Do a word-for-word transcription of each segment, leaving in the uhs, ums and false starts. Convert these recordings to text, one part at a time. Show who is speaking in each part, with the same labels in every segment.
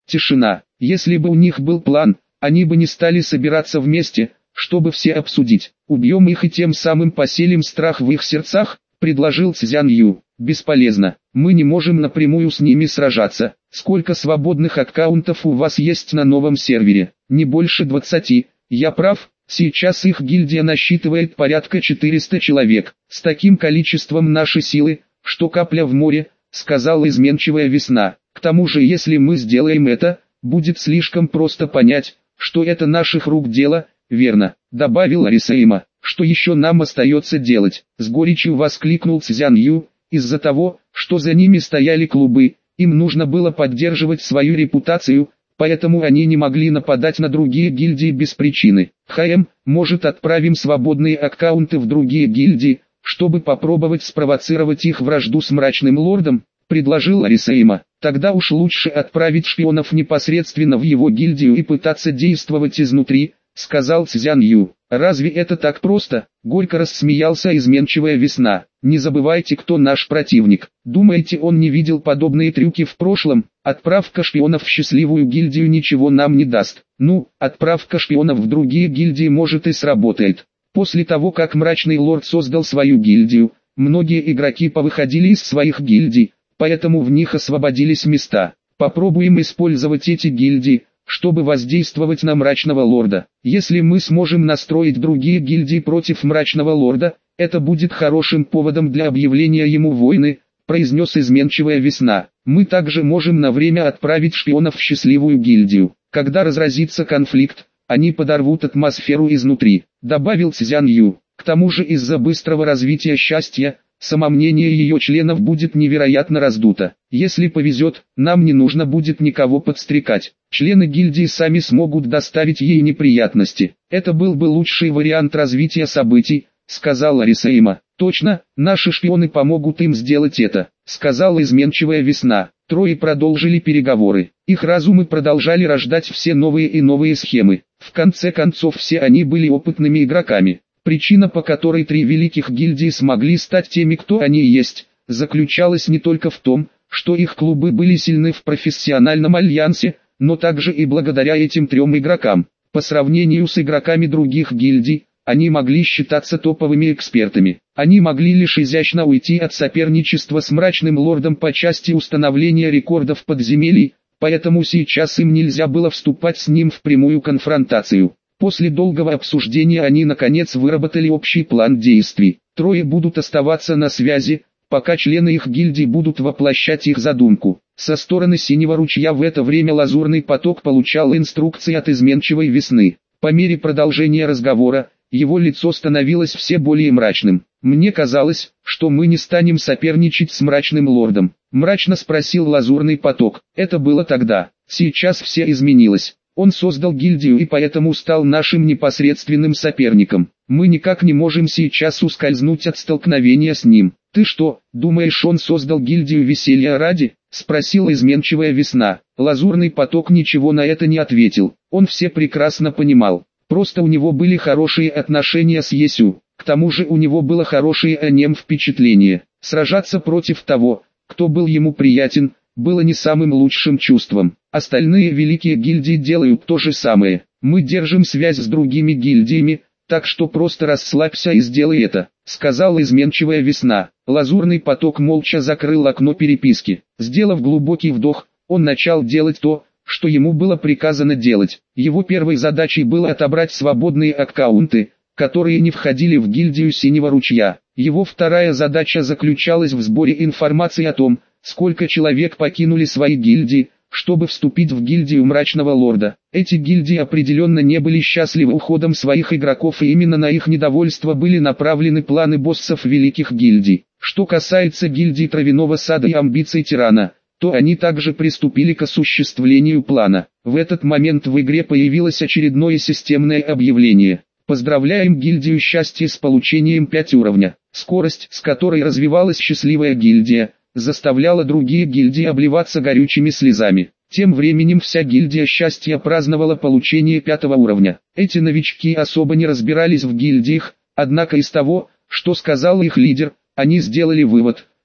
Speaker 1: Тишина. Если бы у них был план, они бы не стали собираться вместе, чтобы все обсудить. Убьем их и тем самым поселим страх в их сердцах, предложил Цзян Ю. Бесполезно. Мы не можем напрямую с ними сражаться. Сколько свободных аккаунтов у вас есть на новом сервере? Не больше двадцати. Я прав? Сейчас их гильдия насчитывает порядка четырёхсот человек. С таким количеством наши силы, что капля в море, сказала изменчивая весна. К тому же, если мы сделаем это, будет слишком просто понять, что это наших рук дело, верно, добавил Арисаима. Что еще нам остается делать? С горечью воскликнул Цзян Ю. Из-за того, что за ними стояли клубы, им нужно было поддерживать свою репутацию, поэтому они не могли нападать на другие гильдии без причины. ХМ, может, отправим свободные аккаунты в другие гильдии, чтобы попробовать спровоцировать их вражду с мрачным лордом, предложил Арисаима. Тогда уж лучше отправить шпионов непосредственно в его гильдию и пытаться действовать изнутри, сказал Цзян Ю. Разве это так просто? Горько рассмеялся изменчивая весна. Не забывайте, кто наш противник. Думаете, он не видел подобные трюки в прошлом? Отправка шпионов в счастливую гильдию ничего нам не даст. Ну, отправка шпионов в другие гильдии может и сработает. После того, как мрачный лорд создал свою гильдию, многие игроки повыходили из своих гильдий, поэтому в них освободились места. Попробуем использовать эти гильдии, чтобы воздействовать на мрачного лорда. Если мы сможем настроить другие гильдии против мрачного лорда, это будет хорошим поводом для объявления ему войны, произнес изменчивая весна. Мы также можем на время отправить шпионов в счастливую гильдию. Когда разразится конфликт, они подорвут атмосферу изнутри, добавил Цзян Ю. К тому же из-за быстрого развития счастья, самомнение ее членов будет невероятно раздуто. Если повезет, нам не нужно будет никого подстрекать. Члены гильдии сами смогут доставить ей неприятности. Это был бы лучший вариант развития событий, сказал Арисаима. Точно, наши шпионы помогут им сделать это, сказала изменчивая весна. Трое продолжили переговоры. Их разумы продолжали рождать все новые и новые схемы. В конце концов, все они были опытными игроками. Причина, по которой три великих гильдии смогли стать теми, кто они есть, заключалась не только в том, что их клубы были сильны в профессиональном альянсе, но также и благодаря этим трем игрокам. По сравнению с игроками других гильдий, они могли считаться топовыми экспертами. Они могли лишь изящно уйти от соперничества с мрачным лордом по части установления рекордов подземелий, поэтому сейчас им нельзя было вступать с ним в прямую конфронтацию. После долгого обсуждения они наконец выработали общий план действий. Трое будут оставаться на связи, пока члены их гильдии будут воплощать их задумку. Со стороны Синего ручья в это время Лазурный поток получал инструкции от изменчивой весны. По мере продолжения разговора, его лицо становилось все более мрачным. «Мне казалось, что мы не станем соперничать с мрачным лордом», — мрачно спросил Лазурный поток. «Это было тогда. Сейчас все изменилось. Он создал гильдию и поэтому стал нашим непосредственным соперником. Мы никак не можем сейчас ускользнуть от столкновения с ним». «Ты что, думаешь, он создал гильдию веселья ради?» — спросила изменчивая весна. Лазурный поток ничего на это не ответил. Он все прекрасно понимал. Просто у него были хорошие отношения с Есю. К тому же у него было хорошее о нем впечатление. Сражаться против того, кто был ему приятен, было не самым лучшим чувством. Остальные великие гильдии делают то же самое. Мы держим связь с другими гильдиями, так что просто расслабься и сделай это, сказала изменчивая весна. Лазурный поток молча закрыл окно переписки. Сделав глубокий вдох, он начал делать то, что ему было приказано делать. Его первой задачей было отобрать свободные аккаунты, которые не входили в гильдию Синего ручья. Его вторая задача заключалась в сборе информации о том, сколько человек покинули свои гильдии, чтобы вступить в гильдию Мрачного Лорда. Эти гильдии определенно не были счастливы уходом своих игроков, и именно на их недовольство были направлены планы боссов великих гильдий. Что касается гильдии Травяного Сада и амбиций Тирана, то они также приступили к осуществлению плана. В этот момент в игре появилось очередное системное объявление. Поздравляем гильдию счастья с получением пять уровня. Скорость, с которой развивалась счастливая гильдия, заставляла другие гильдии обливаться горючими слезами. Тем временем вся гильдия счастья праздновала получение пятого уровня. Эти новички особо не разбирались в гильдиях, однако из того, что сказал их лидер, они сделали вывод,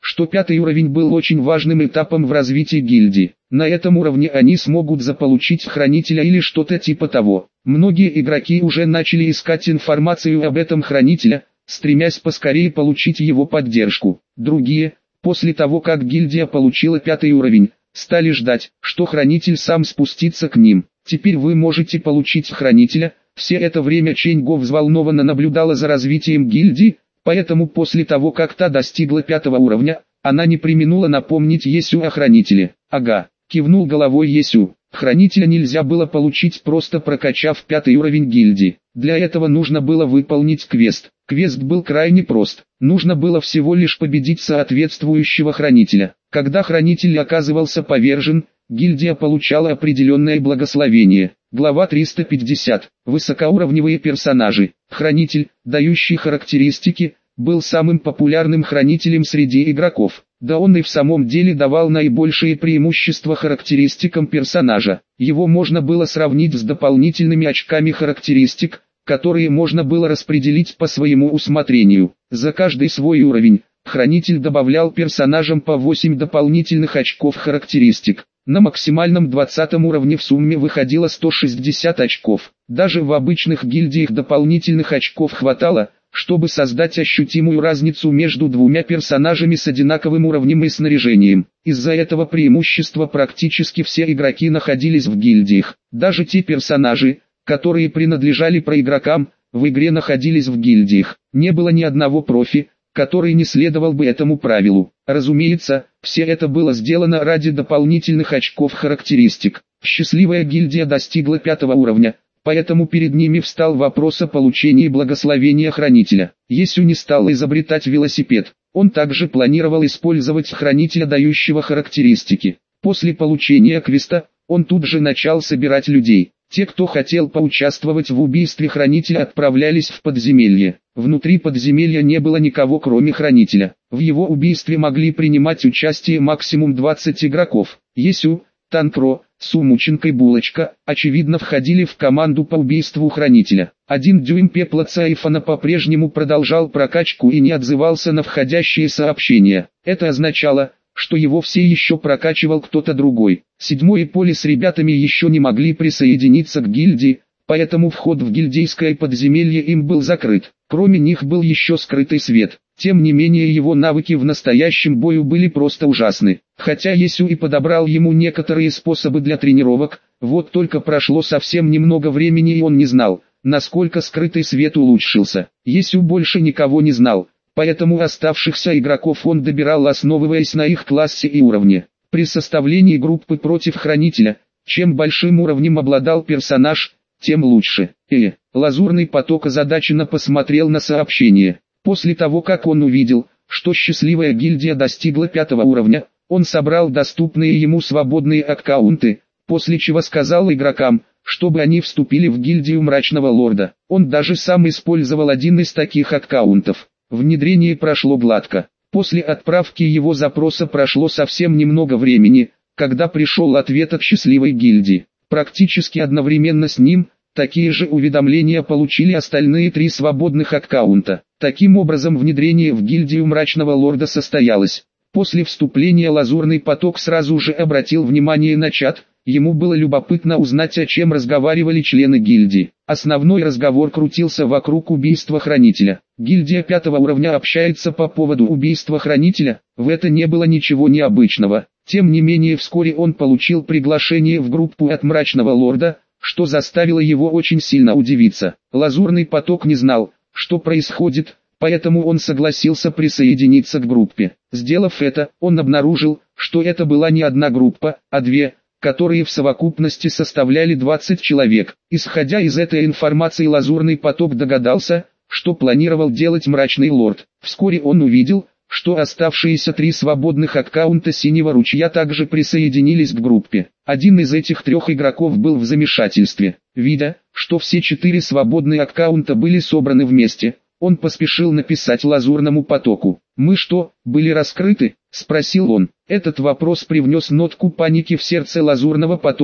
Speaker 1: что пятый уровень был очень важным этапом в развитии гильдии. На этом уровне они смогут заполучить хранителя или что-то типа того. Многие игроки уже начали искать информацию об этом хранителе, стремясь поскорее получить его поддержку. Другие, после того как гильдия получила пятый уровень, стали ждать, что хранитель сам спустится к ним. Теперь вы можете получить хранителя. Все это время Чэнь Го взволнованно наблюдала за развитием гильдии, поэтому после того как та достигла пятого уровня, она не преминула напомнить Есю о хранителе. Ага, кивнул головой Есю. Хранителя нельзя было получить, просто прокачав пятый уровень гильдии. Для этого нужно было выполнить квест. Квест был крайне прост. Нужно было всего лишь победить соответствующего хранителя. Когда хранитель оказывался повержен, гильдия получала определенное благословение. Глава триста пятьдесят. Высокоуровневые персонажи. Хранитель, дающий характеристики, был самым популярным хранителем среди игроков. Да он и в самом деле давал наибольшие преимущества характеристикам персонажа. Его можно было сравнить с дополнительными очками характеристик, которые можно было распределить по своему усмотрению. За каждый свой уровень, хранитель добавлял персонажам по восемь дополнительных очков характеристик. На максимальном двадцатом уровне в сумме выходило сто шестьдесят очков. Даже в обычных гильдиях дополнительных очков хватало, чтобы создать ощутимую разницу между двумя персонажами с одинаковым уровнем и снаряжением. Из-за этого преимущества практически все игроки находились в гильдиях. Даже те персонажи, которые принадлежали проигрокам, в игре находились в гильдиях. Не было ни одного профи, который не следовал бы этому правилу. Разумеется, все это было сделано ради дополнительных очков характеристик. Счастливая гильдия достигла пятого уровня, поэтому перед ними встал вопрос о получении благословения хранителя. Есю не стал изобретать велосипед. Он также планировал использовать хранителя, дающего характеристики. После получения квеста, он тут же начал собирать людей. Те, кто хотел поучаствовать в убийстве хранителя, отправлялись в подземелье. Внутри подземелья не было никого, кроме хранителя. В его убийстве могли принимать участие максимум двадцать игроков. Есю, Танкро, Сумученко и Булочка, очевидно, входили в команду по убийству хранителя. Один дюйм пепла Цайфана по-прежнему продолжал прокачку и не отзывался на входящие сообщения. Это означало, что его все еще прокачивал кто-то другой. Седьмое поле с ребятами еще не могли присоединиться к гильдии, поэтому вход в гильдейское подземелье им был закрыт. Кроме них был еще скрытый свет. Тем не менее, его навыки в настоящем бою были просто ужасны. Хотя Есю и подобрал ему некоторые способы для тренировок, вот только прошло совсем немного времени и он не знал, насколько скрытый свет улучшился. Есю больше никого не знал, поэтому оставшихся игроков он добирал, основываясь на их классе и уровне. При составлении группы против хранителя, чем большим уровнем обладал персонаж, тем лучше. Э, Лазурный поток озадаченно посмотрел на сообщение. После того как он увидел, что счастливая гильдия достигла пятого уровня, он собрал доступные ему свободные аккаунты, после чего сказал игрокам, чтобы они вступили в гильдию Мрачного Лорда. Он даже сам использовал один из таких аккаунтов. Внедрение прошло гладко. После отправки его запроса прошло совсем немного времени, когда пришел ответ от счастливой гильдии. Практически одновременно с ним, такие же уведомления получили остальные три свободных аккаунта. Таким образом, внедрение в гильдию Мрачного Лорда состоялось. После вступления Лазурный поток сразу же обратил внимание на чат. Ему было любопытно узнать, о чем разговаривали члены гильдии. Основной разговор крутился вокруг убийства хранителя. Гильдия пятого уровня общается по поводу убийства хранителя, в это не было ничего необычного. Тем не менее, вскоре он получил приглашение в группу от Мрачного Лорда, что заставило его очень сильно удивиться. Лазурный поток не знал, что происходит, поэтому он согласился присоединиться к группе. Сделав это, он обнаружил, что это была не одна группа, а две, которые в совокупности составляли двадцать человек. Исходя из этой информации, Лазурный поток догадался, что планировал делать Мрачный Лорд. Вскоре он увидел, что оставшиеся три свободных аккаунта Синего Ручья также присоединились к группе. Один из этих трех игроков был в замешательстве. Видя, что все четыре свободные аккаунта были собраны вместе, он поспешил написать Лазурному потоку. «Мы что, были раскрыты?» – спросил он. Этот вопрос привнес нотку паники в сердце Лазурного потока,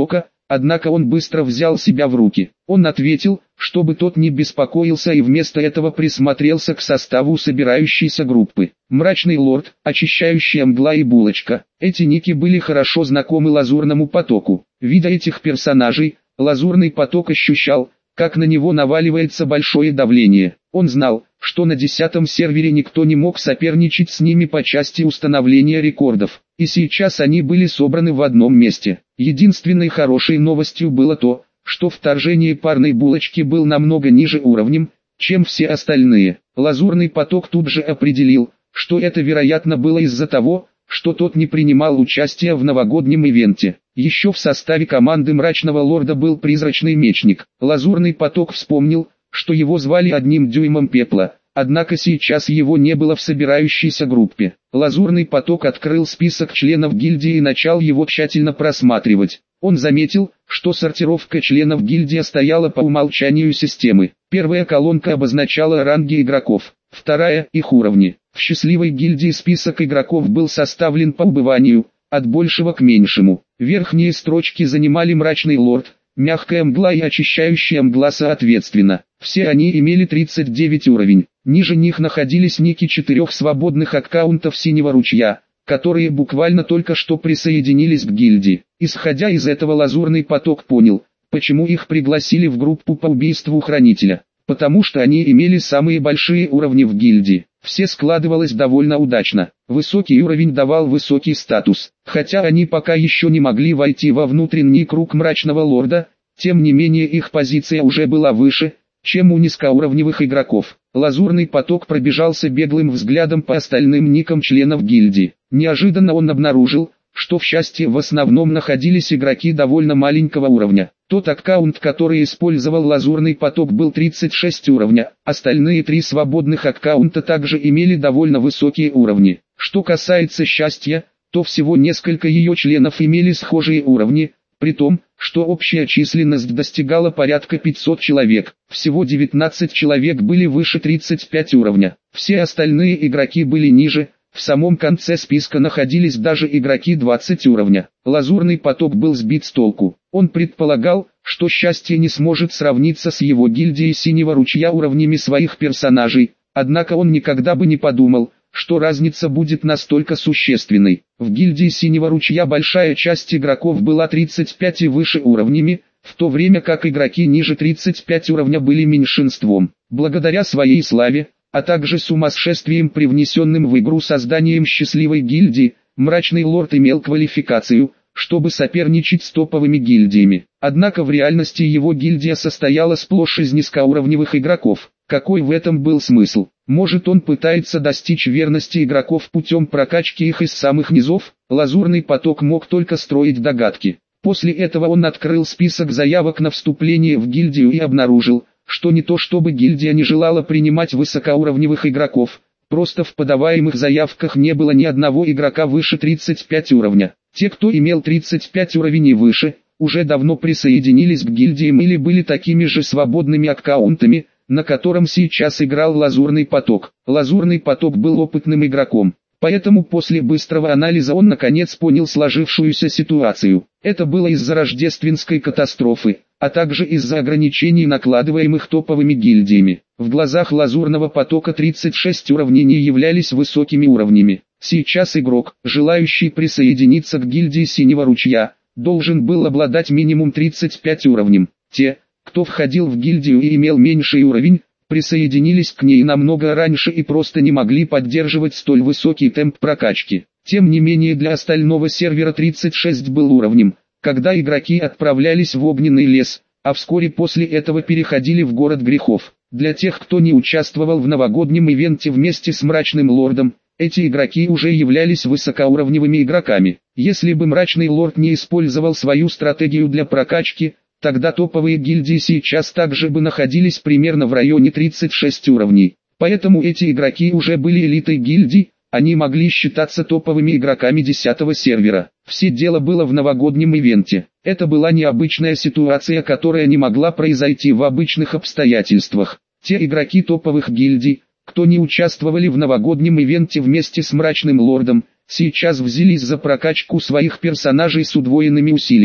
Speaker 1: однако он быстро взял себя в руки. Он ответил, чтобы тот не беспокоился, и вместо этого присмотрелся к составу собирающейся группы. Мрачный лорд, очищающая мгла и булочка. Эти ники были хорошо знакомы Лазурному потоку. Видя этих персонажей, Лазурный поток ощущал, как на него наваливается большое давление. Он знал, что на десятом сервере никто не мог соперничать с ними по части установления рекордов, и сейчас они были собраны в одном месте. Единственной хорошей новостью было то, что вторжение парной булочки был намного ниже уровнем, чем все остальные. Лазурный поток тут же определил, что это вероятно было из-за того, что тот не принимал участия в новогоднем ивенте. Еще в составе команды Мрачного Лорда был призрачный мечник. Лазурный поток вспомнил, что его звали одним дюймом пепла, однако сейчас его не было в собирающейся группе. Лазурный поток открыл список членов гильдии и начал его тщательно просматривать. Он заметил, что сортировка членов гильдии стояла по умолчанию системы. Первая колонка обозначала ранги игроков, вторая – их уровни. В счастливой гильдии список игроков был составлен по убыванию, от большего к меньшему. Верхние строчки занимали Мрачный Лорд, Мягкая Мгла и Очищающая Мгла соответственно. Все они имели тридцать девять уровень. Ниже них находились ники четырех свободных аккаунтов Синего Ручья, которые буквально только что присоединились к гильдии. Исходя из этого, Лазурный поток понял, почему их пригласили в группу по убийству Хранителя. Потому что они имели самые большие уровни в гильдии. Все складывалось довольно удачно. Высокий уровень давал высокий статус. Хотя они пока еще не могли войти во внутренний круг Мрачного Лорда, тем не менее их позиция уже была выше, чем у низкоуровневых игроков. Лазурный поток пробежался беглым взглядом по остальным никам членов гильдии. Неожиданно он обнаружил, что в счастье в основном находились игроки довольно маленького уровня. Тот аккаунт, который использовал Лазурный поток, был тридцать шесть уровня, остальные три свободных аккаунта также имели довольно высокие уровни. Что касается счастья, то всего несколько ее членов имели схожие уровни, при том, что общая численность достигала порядка пятисот человек. Всего девятнадцать человек были выше тридцать пять уровня, все остальные игроки были ниже. В самом конце списка находились даже игроки двадцать уровня. Лазурный поток был сбит с толку. Он предполагал, что счастье не сможет сравниться с его гильдией Синего Ручья уровнями своих персонажей, однако он никогда бы не подумал, что разница будет настолько существенной. В гильдии Синего Ручья большая часть игроков была тридцать пять и выше уровнями, в то время как игроки ниже тридцать пять уровня были меньшинством. Благодаря своей славе, а также сумасшествием, привнесенным в игру созданием счастливой гильдии, Мрачный Лорд имел квалификацию, чтобы соперничать с топовыми гильдиями. Однако в реальности его гильдия состояла сплошь из низкоуровневых игроков. Какой в этом был смысл? Может, он пытается достичь верности игроков путем прокачки их из самых низов? Лазурный поток мог только строить догадки. После этого он открыл список заявок на вступление в гильдию и обнаружил, что не то чтобы гильдия не желала принимать высокоуровневых игроков, просто в подаваемых заявках не было ни одного игрока выше тридцать пять уровня. Те, кто имел тридцать пять уровень и выше, уже давно присоединились к гильдиям или были такими же свободными аккаунтами, на котором сейчас играл Лазурный поток. Лазурный поток был опытным игроком, поэтому после быстрого анализа он наконец понял сложившуюся ситуацию. Это было из-за рождественской катастрофы, а также из-за ограничений, накладываемых топовыми гильдиями. В глазах Лазурного потока тридцать шесть уровней не являлись высокими уровнями. Сейчас игрок, желающий присоединиться к гильдии Синего Ручья, должен был обладать минимум тридцать пять уровнем. Те, кто входил в гильдию и имел меньший уровень, присоединились к ней намного раньше и просто не могли поддерживать столь высокий темп прокачки. Тем не менее, для остального сервера тридцать шесть был уровнем, когда игроки отправлялись в Огненный лес, а вскоре после этого переходили в Город Грехов. Для тех, кто не участвовал в новогоднем ивенте вместе с Мрачным Лордом, эти игроки уже являлись высокоуровневыми игроками. Если бы Мрачный Лорд не использовал свою стратегию для прокачки, тогда топовые гильдии сейчас также бы находились примерно в районе тридцать шесть уровней. Поэтому эти игроки уже были элитой гильдий, они могли считаться топовыми игроками десятого сервера. Все дело было в новогоднем ивенте. Это была необычная ситуация, которая не могла произойти в обычных обстоятельствах. Те игроки топовых гильдий, кто не участвовали в новогоднем ивенте вместе с Мрачным Лордом, сейчас взялись за прокачку своих персонажей с удвоенными усилиями.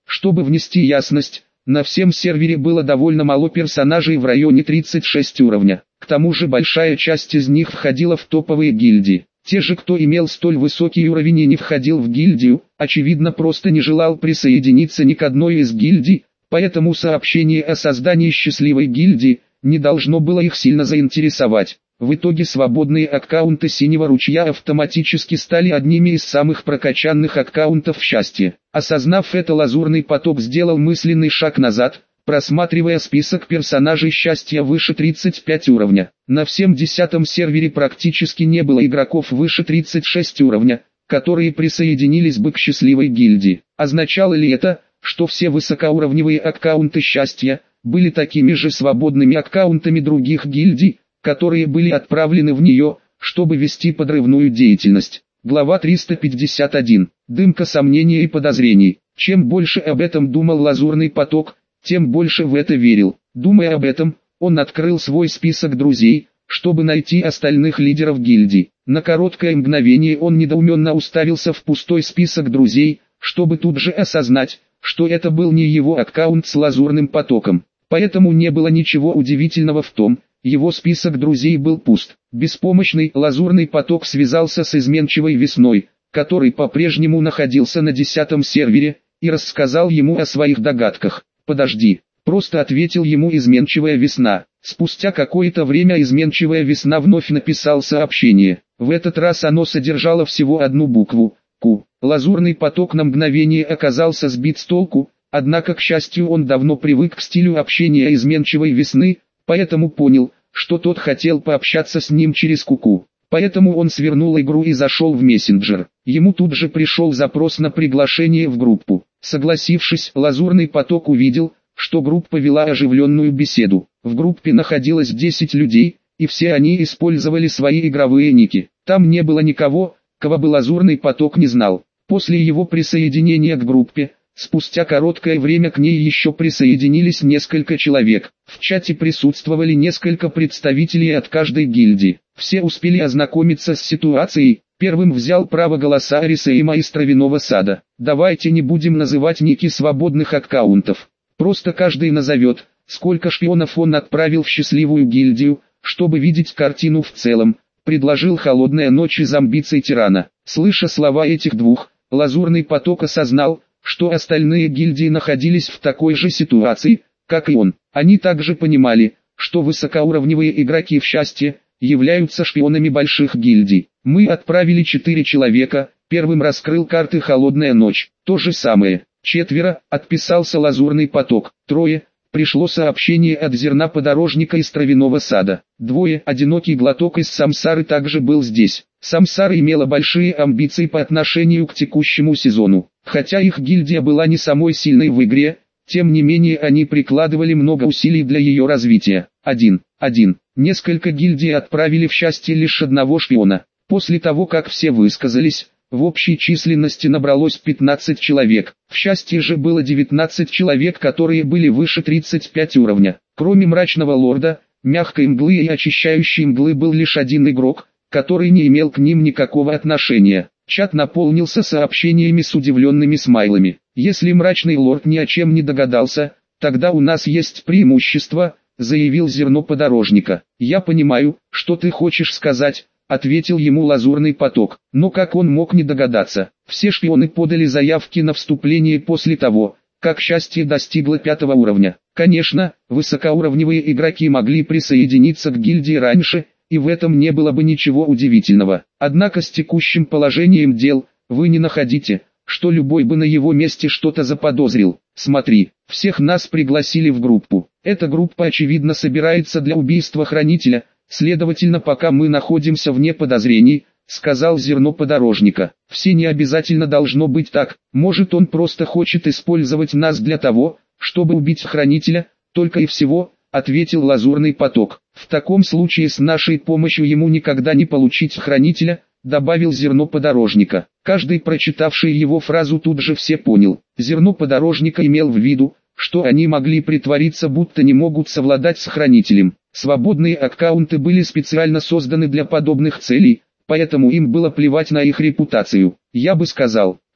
Speaker 1: Чтобы внести ясность, на всем сервере было довольно мало персонажей в районе тридцать шесть уровня. К тому же большая часть из них входила в топовые гильдии. Те же, кто имел столь высокий уровень и не входил в гильдию, очевидно просто не желал присоединиться ни к одной из гильдий, поэтому сообщение о создании счастливой гильдии не должно было их сильно заинтересовать. В итоге свободные аккаунты Синего Ручья автоматически стали одними из самых прокачанных аккаунтов в счастье. Осознав это, Лазурный Поток сделал мысленный шаг назад, просматривая список персонажей счастья выше тридцать пять уровня. На всем десятом сервере практически не было игроков выше тридцать шесть уровня, которые присоединились бы к счастливой гильдии. Означало ли это, что все высокоуровневые аккаунты счастья были такими же свободными аккаунтами других гильдий, которые были отправлены в нее, чтобы вести подрывную деятельность? Глава триста пятьдесят один. Дымка сомнений и подозрений. Чем больше об этом думал Лазурный Поток, тем больше в это верил. Думая об этом, он открыл свой список друзей, чтобы найти остальных лидеров гильдий. На короткое мгновение он недоуменно уставился в пустой список друзей, чтобы тут же осознать, что это был не его аккаунт с Лазурным Потоком. Поэтому не было ничего удивительного в том, его список друзей был пуст. Беспомощный Лазурный Поток связался с изменчивой Весной, который по-прежнему находился на десятом сервере, и рассказал ему о своих догадках. «Подожди», — просто ответил ему изменчивая Весна. Спустя какое-то время изменчивая Весна вновь написал сообщение. В этот раз оно содержало всего одну букву — «Q». Лазурный Поток на мгновение оказался сбит с толку, однако, к счастью, он давно привык к стилю общения изменчивой Весны, поэтому понял, что тот хотел пообщаться с ним через Ку-Ку. Поэтому он свернул игру и зашел в мессенджер. Ему тут же пришел запрос на приглашение в группу. Согласившись, Лазурный Поток увидел, что группа вела оживленную беседу. В группе находилось десять людей, и все они использовали свои игровые ники. Там не было никого, кого бы Лазурный Поток не знал. После его присоединения к группе, спустя короткое время к ней еще присоединились несколько человек. В чате присутствовали несколько представителей от каждой гильдии. Все успели ознакомиться с ситуацией. Первым взял право голоса Арисейма из Травяного Сада. Давайте не будем называть ники свободных аккаунтов. Просто каждый назовет, сколько шпионов он отправил в счастливую гильдию, чтобы видеть картину в целом, предложил Холодная Ночь из амбиций тирана. Слыша слова этих двух, Лазурный Поток осознал, что остальные гильдии находились в такой же ситуации, как и он. Они также понимали, что высокоуровневые игроки в счастье являются шпионами больших гильдий. Мы отправили четыре человека, первым раскрыл карты Холодная Ночь. То же самое. Четверо, отписался Лазурный Поток. Трое, пришло сообщение от Зерноподорожника из Травяного Сада. Двое, одинокий глоток из Самсары также был здесь. Самсара имела большие амбиции по отношению к текущему сезону. Хотя их гильдия была не самой сильной в игре, тем не менее они прикладывали много усилий для ее развития. Один, один. Несколько гильдий отправили в счастье лишь одного шпиона. После того, как все высказались, в общей численности набралось пятнадцать человек. В счастье же было девятнадцать человек, которые были выше тридцать пять уровня. Кроме Мрачного Лорда, Мягкой Мглы и Очищающей Мглы был лишь один игрок, который не имел к ним никакого отношения. Чат наполнился сообщениями с удивленными смайлами. Если Мрачный Лорд ни о чем не догадался, тогда у нас есть преимущество, заявил Зерноподорожника. Я понимаю, что ты хочешь сказать, ответил ему Лазурный Поток. Но как он мог не догадаться? Все шпионы подали заявки на вступление после того, как счастье достигло пятого уровня. Конечно, высокоуровневые игроки могли присоединиться к гильдии раньше, и в этом не было бы ничего удивительного. Однако с текущим положением дел, вы не находите, что любой бы на его месте что-то заподозрил. Смотри, всех нас пригласили в группу. Эта группа очевидно собирается для убийства Хранителя, следовательно, пока мы находимся вне подозрений, сказал Зерноподорожника. Все не обязательно должно быть так, может он просто хочет использовать нас для того, чтобы убить Хранителя, только и всего, ответил Лазурный Поток. В таком случае с нашей помощью ему никогда не получить Хранителя, добавил Зерноподорожника. Каждый, прочитавший его фразу, тут же все понял. Зерноподорожника имел в виду, что они могли притвориться, будто не могут совладать с Хранителем. Свободные аккаунты были специально созданы для подобных целей, поэтому им было плевать на их репутацию. Я бы сказал,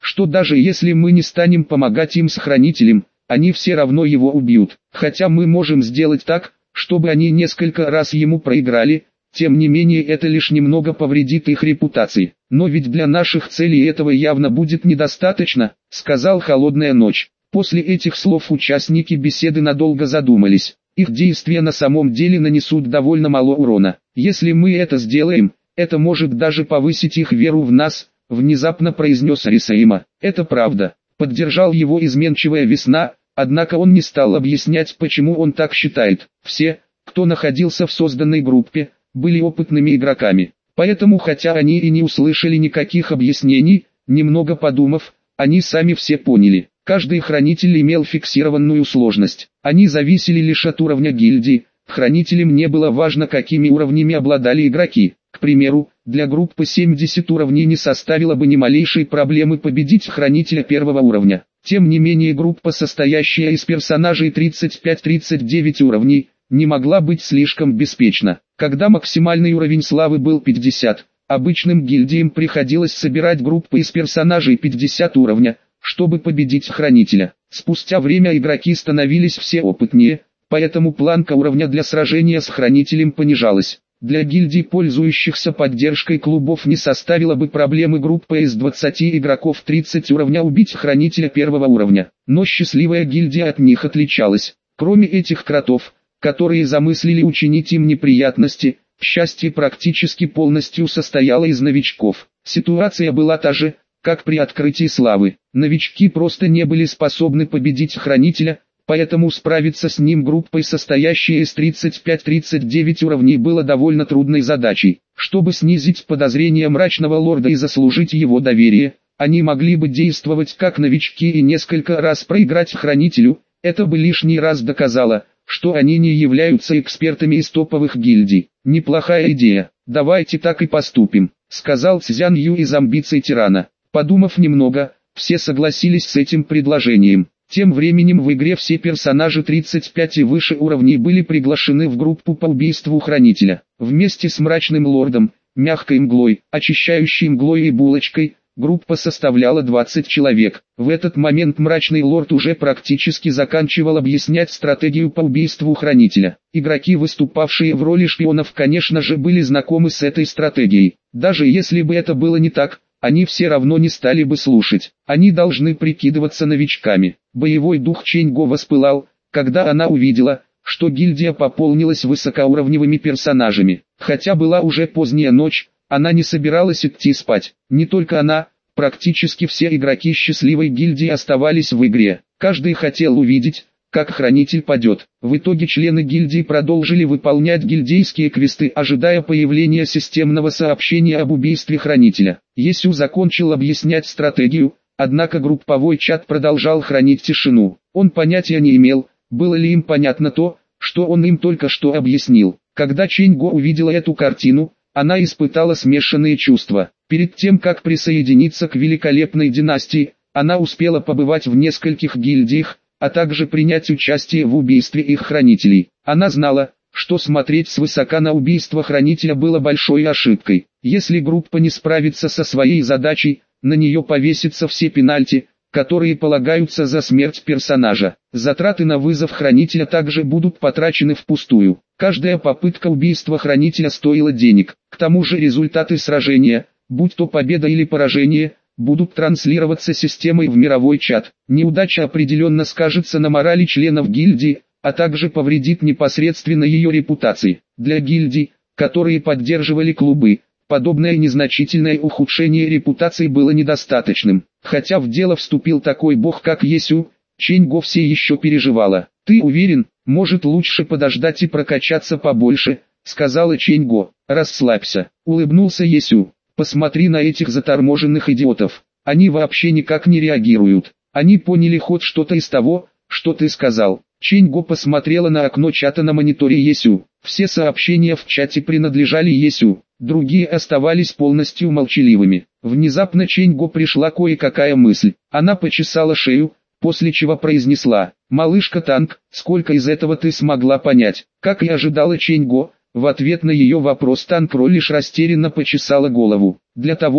Speaker 1: что даже если мы не станем помогать им с хранителем, они все равно его убьют. Хотя мы можем сделать так, чтобы они несколько раз ему проиграли, тем не менее это лишь немного повредит их репутации. Но ведь для наших целей этого явно будет недостаточно, сказал Холодная Ночь. После этих слов участники беседы надолго задумались. Их действия на самом деле нанесут довольно мало урона. Если мы это сделаем, это может даже повысить их веру в нас, внезапно произнес Рисаима. Это правда. Поддержал его изменчивая Весна, однако он не стал объяснять, почему он так считает. Все, кто находился в созданной группе, были опытными игроками. Поэтому, хотя они и не услышали никаких объяснений, немного подумав, они сами все поняли. Каждый хранитель имел фиксированную сложность. Они зависели лишь от уровня гильдии. Хранителям не было важно, какими уровнями обладали игроки. К примеру, для группы семьдесят уровней не составило бы ни малейшей проблемы победить хранителя первого уровня. Тем не менее, группа, состоящая из персонажей тридцать пять тридцать девять уровней, не могла быть слишком беспечна. Когда максимальный уровень славы был пятьдесят, обычным гильдиям приходилось собирать группы из персонажей пятьдесят уровня, чтобы победить хранителя. Спустя время игроки становились все опытнее, поэтому планка уровня для сражения с хранителем понижалась. Для гильдий, пользующихся поддержкой клубов, не составило бы проблемы группы из двадцати игроков тридцать уровня убить хранителя первого уровня. Но счастливая гильдия от них отличалась. Кроме этих кротов, которые замыслили учинить им неприятности, счастье практически полностью состояло из новичков. Ситуация была та же, как при открытии славы. Новички просто не были способны победить хранителя, поэтому справиться с ним группой, состоящей из тридцать пять тридцать девять уровней, было довольно трудной задачей. Чтобы снизить подозрения мрачного лорда и заслужить его доверие, они могли бы действовать как новички и несколько раз проиграть хранителю. Это бы лишний раз доказало, что они не являются экспертами из топовых гильдий. Неплохая идея, давайте так и поступим, сказал Цзян Ю из амбиций тирана. Подумав немного, все согласились с этим предложением. Тем временем в игре все персонажи тридцать пять и выше уровней были приглашены в группу по убийству хранителя. Вместе с мрачным лордом, мягкой мглой, очищающей мглой и булочкой, группа составляла двадцать человек. В этот момент мрачный лорд уже практически заканчивал объяснять стратегию по убийству хранителя. Игроки, выступавшие в роли шпионов, конечно же, были знакомы с этой стратегией. Даже если бы это было не так, они все равно не стали бы слушать. Они должны прикидываться новичками. Боевой дух Чэнь-Го воспылал, когда она увидела, что гильдия пополнилась высокоуровневыми персонажами. Хотя была уже поздняя ночь, она не собиралась идти спать. Не только она, практически все игроки счастливой гильдии оставались в игре. Каждый хотел увидеть, как хранитель падет. В итоге члены гильдии продолжили выполнять гильдейские квесты, ожидая появления системного сообщения об убийстве хранителя. Есю закончил объяснять стратегию, однако групповой чат продолжал хранить тишину. Он понятия не имел, было ли им понятно то, что он им только что объяснил. Когда Чэнь-Го увидела эту картину, она испытала смешанные чувства. Перед тем, как присоединиться к великолепной династии, она успела побывать в нескольких гильдиях, а также принять участие в убийстве их хранителей. Она знала, что смотреть свысока на убийство хранителя было большой ошибкой. Если группа не справится со своей задачей, на нее повесятся все пенальти, которые полагаются за смерть персонажа. Затраты на вызов хранителя также будут потрачены впустую. Каждая попытка убийства хранителя стоила денег. К тому же результаты сражения, будь то победа или поражение, будут транслироваться системой в мировой чат. Неудача определенно скажется на морали членов гильдии, а также повредит непосредственно ее репутации. Для гильдий, которые поддерживали клубы, подобное незначительное ухудшение репутации было недостаточным. Хотя в дело вступил такой бог, как Есю, Чэнь-Го все еще переживала. «Ты уверен, может лучше подождать и прокачаться побольше», — сказала Чэнь-Го. «Расслабься», — улыбнулся Есю. «Посмотри на этих заторможенных идиотов. Они вообще никак не реагируют. Они поняли хоть что-то из того, что ты сказал». Чэнь-Го посмотрела на окно чата на мониторе Есю. Все сообщения в чате принадлежали Есю, другие оставались полностью молчаливыми. Внезапно Чэнь-Го пришла кое-какая мысль. Она почесала шею, после чего произнесла: «Малышка Танк, сколько из этого ты смогла понять?» Как и ожидала Чэнь-Го, в ответ на ее вопрос Танкро лишь растерянно почесала голову. Для того,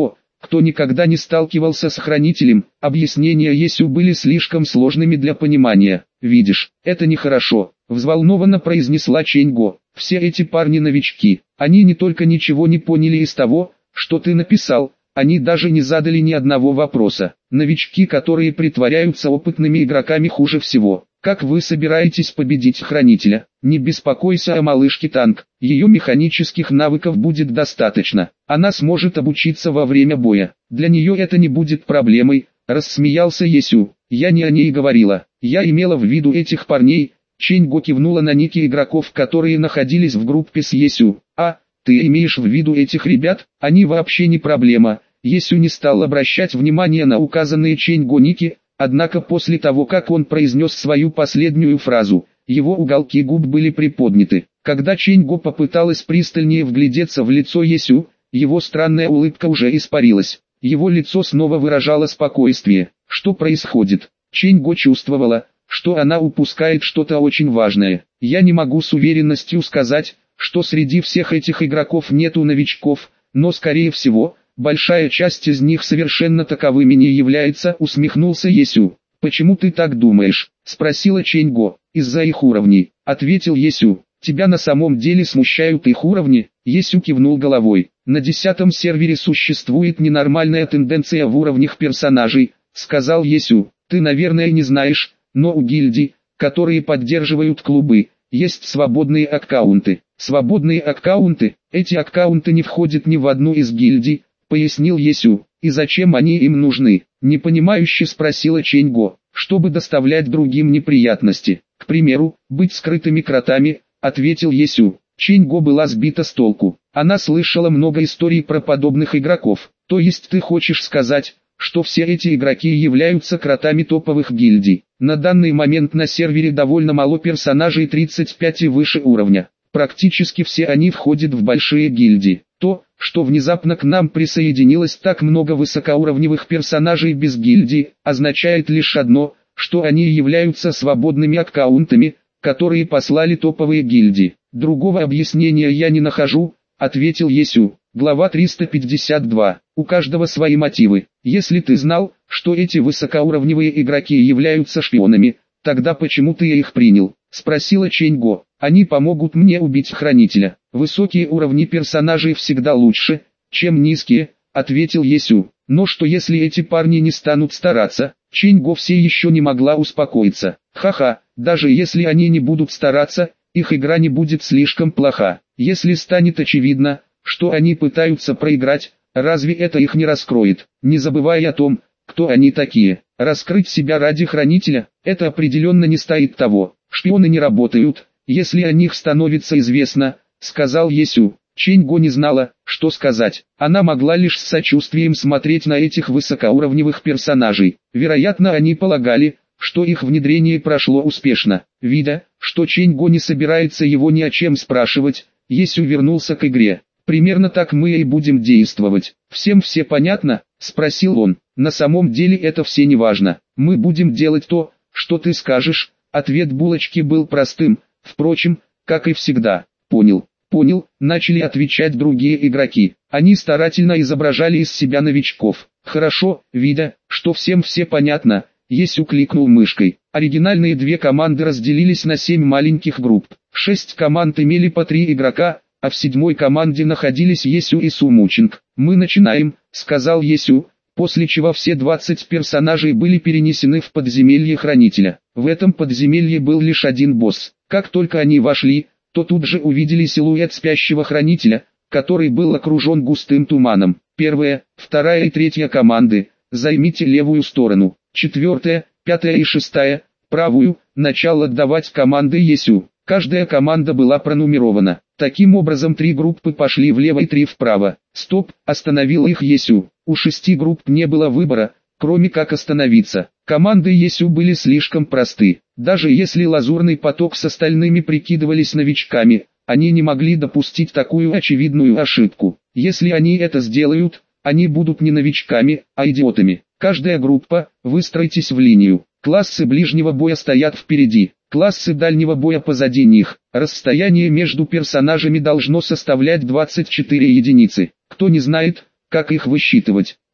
Speaker 1: кто никогда не сталкивался с хранителем, объяснения Есю были слишком сложными для понимания. «Видишь, это нехорошо», — взволнованно произнесла Чэньго. «Все эти парни новички, они не только ничего не поняли из того, что ты написал, они даже не задали ни одного вопроса. Новички, которые притворяются опытными игроками, хуже всего. Как вы собираетесь победить хранителя? Не беспокойся о малышке Танк, ее механических навыков будет достаточно. Она сможет обучиться во время боя. Для нее это не будет проблемой», — рассмеялся Есю. «Я не о ней говорила, я имела в виду этих парней». Чэньго кивнула на ники игроков, которые находились в группе с Есю. «А, ты имеешь в виду этих ребят? Они вообще не проблема». Есю не стал обращать внимания на указанные Чэньго ники, однако после того, как он произнес свою последнюю фразу, его уголки губ были приподняты. Когда Чэньго попыталась пристальнее вглядеться в лицо Есю, его странная улыбка уже испарилась. Его лицо снова выражало спокойствие. Что происходит? Чэньго чувствовала, что она упускает что-то очень важное. «Я не могу с уверенностью сказать, что среди всех этих игроков нету новичков, но скорее всего, большая часть из них совершенно таковыми не является», — усмехнулся Есю. «Почему ты так думаешь?» — спросила Чэньго. «Из-за их уровней», — ответил Есю. «Тебя на самом деле смущают их уровни?» Есю кивнул головой. «На десятом сервере существует ненормальная тенденция в уровнях персонажей», — сказал Есю. «Ты, наверное, не знаешь, но у гильдий, которые поддерживают клубы, есть свободные аккаунты». «Свободные аккаунты? Эти аккаунты не входят ни в одну из гильдий», — пояснил Есю. «И зачем они им нужны?» — непонимающе спросила Чэньго. «Чтобы доставлять другим неприятности. К примеру, быть скрытыми кротами», — ответил Есю. Чэньго была сбита с толку. Она слышала много историй про подобных игроков. «То есть ты хочешь сказать, что все эти игроки являются кротами топовых гильдий?» На данный момент на сервере довольно мало персонажей тридцать пять и выше уровня. Практически все они входят в большие гильдии. То, что внезапно к нам присоединилось так много высокоуровневых персонажей без гильдии, означает лишь одно, что они являются свободными аккаунтами, которые послали топовые гильдии. «Другого объяснения я не нахожу», — ответил Есю. Глава триста пятьдесят два. У каждого свои мотивы. Если ты знал, что эти высокоуровневые игроки являются шпионами, тогда почему ты их принял? Спросила Чэньго. Они помогут мне убить хранителя. Высокие уровни персонажей всегда лучше, чем низкие, ответил Есю. Но что если эти парни не станут стараться? Чэньго все еще не могла успокоиться. Ха-ха, даже если они не будут стараться, их игра не будет слишком плоха. Если станет очевидно, что они пытаются проиграть, разве это их не раскроет? Не забывай о том, кто они такие. Раскрыть себя ради хранителя, это определенно не стоит того. Шпионы не работают, если о них становится известно, сказал Есю. Чэньго не знала, что сказать. Она могла лишь с сочувствием смотреть на этих высокоуровневых персонажей. Вероятно, они полагали, что их внедрение прошло успешно. Видя, что Чэньго не собирается его ни о чем спрашивать, Есю вернулся к игре. «Примерно так мы и будем действовать. Всем все понятно?» — спросил он. «На самом деле это все не важно. Мы будем делать то, что ты скажешь». Ответ булочки был простым, впрочем, как и всегда. «Понял, понял», — начали отвечать другие игроки. Они старательно изображали из себя новичков. «Хорошо», видя, что всем все понятно, Есю кликнул мышкой. Оригинальные две команды разделились на семь маленьких групп. Шесть команд имели по три игрока, а в седьмой команде находились Есю и Сумучинг. «Мы начинаем», — сказал Есю, после чего все двадцать персонажей были перенесены в подземелье Хранителя. В этом подземелье был лишь один босс. Как только они вошли, то тут же увидели силуэт спящего Хранителя, который был окружен густым туманом. Первая, вторая и третья команды, займите левую сторону. Четвертая, пятая и шестая, правую, начал отдавать команды Есю. Каждая команда была пронумерована. Таким образом три группы пошли влево и три вправо. «Стоп», остановил их Есю. У шести групп не было выбора, кроме как остановиться. Команды Есю были слишком просты. Даже если Лазурный поток с остальными прикидывались новичками, они не могли допустить такую очевидную ошибку. Если они это сделают, они будут не новичками, а идиотами. Каждая группа, выстроитесь в линию. Классы ближнего боя стоят впереди, классы дальнего боя позади них. Расстояние между персонажами должно составлять двадцать четыре единицы. Кто не знает, как их высчитывать,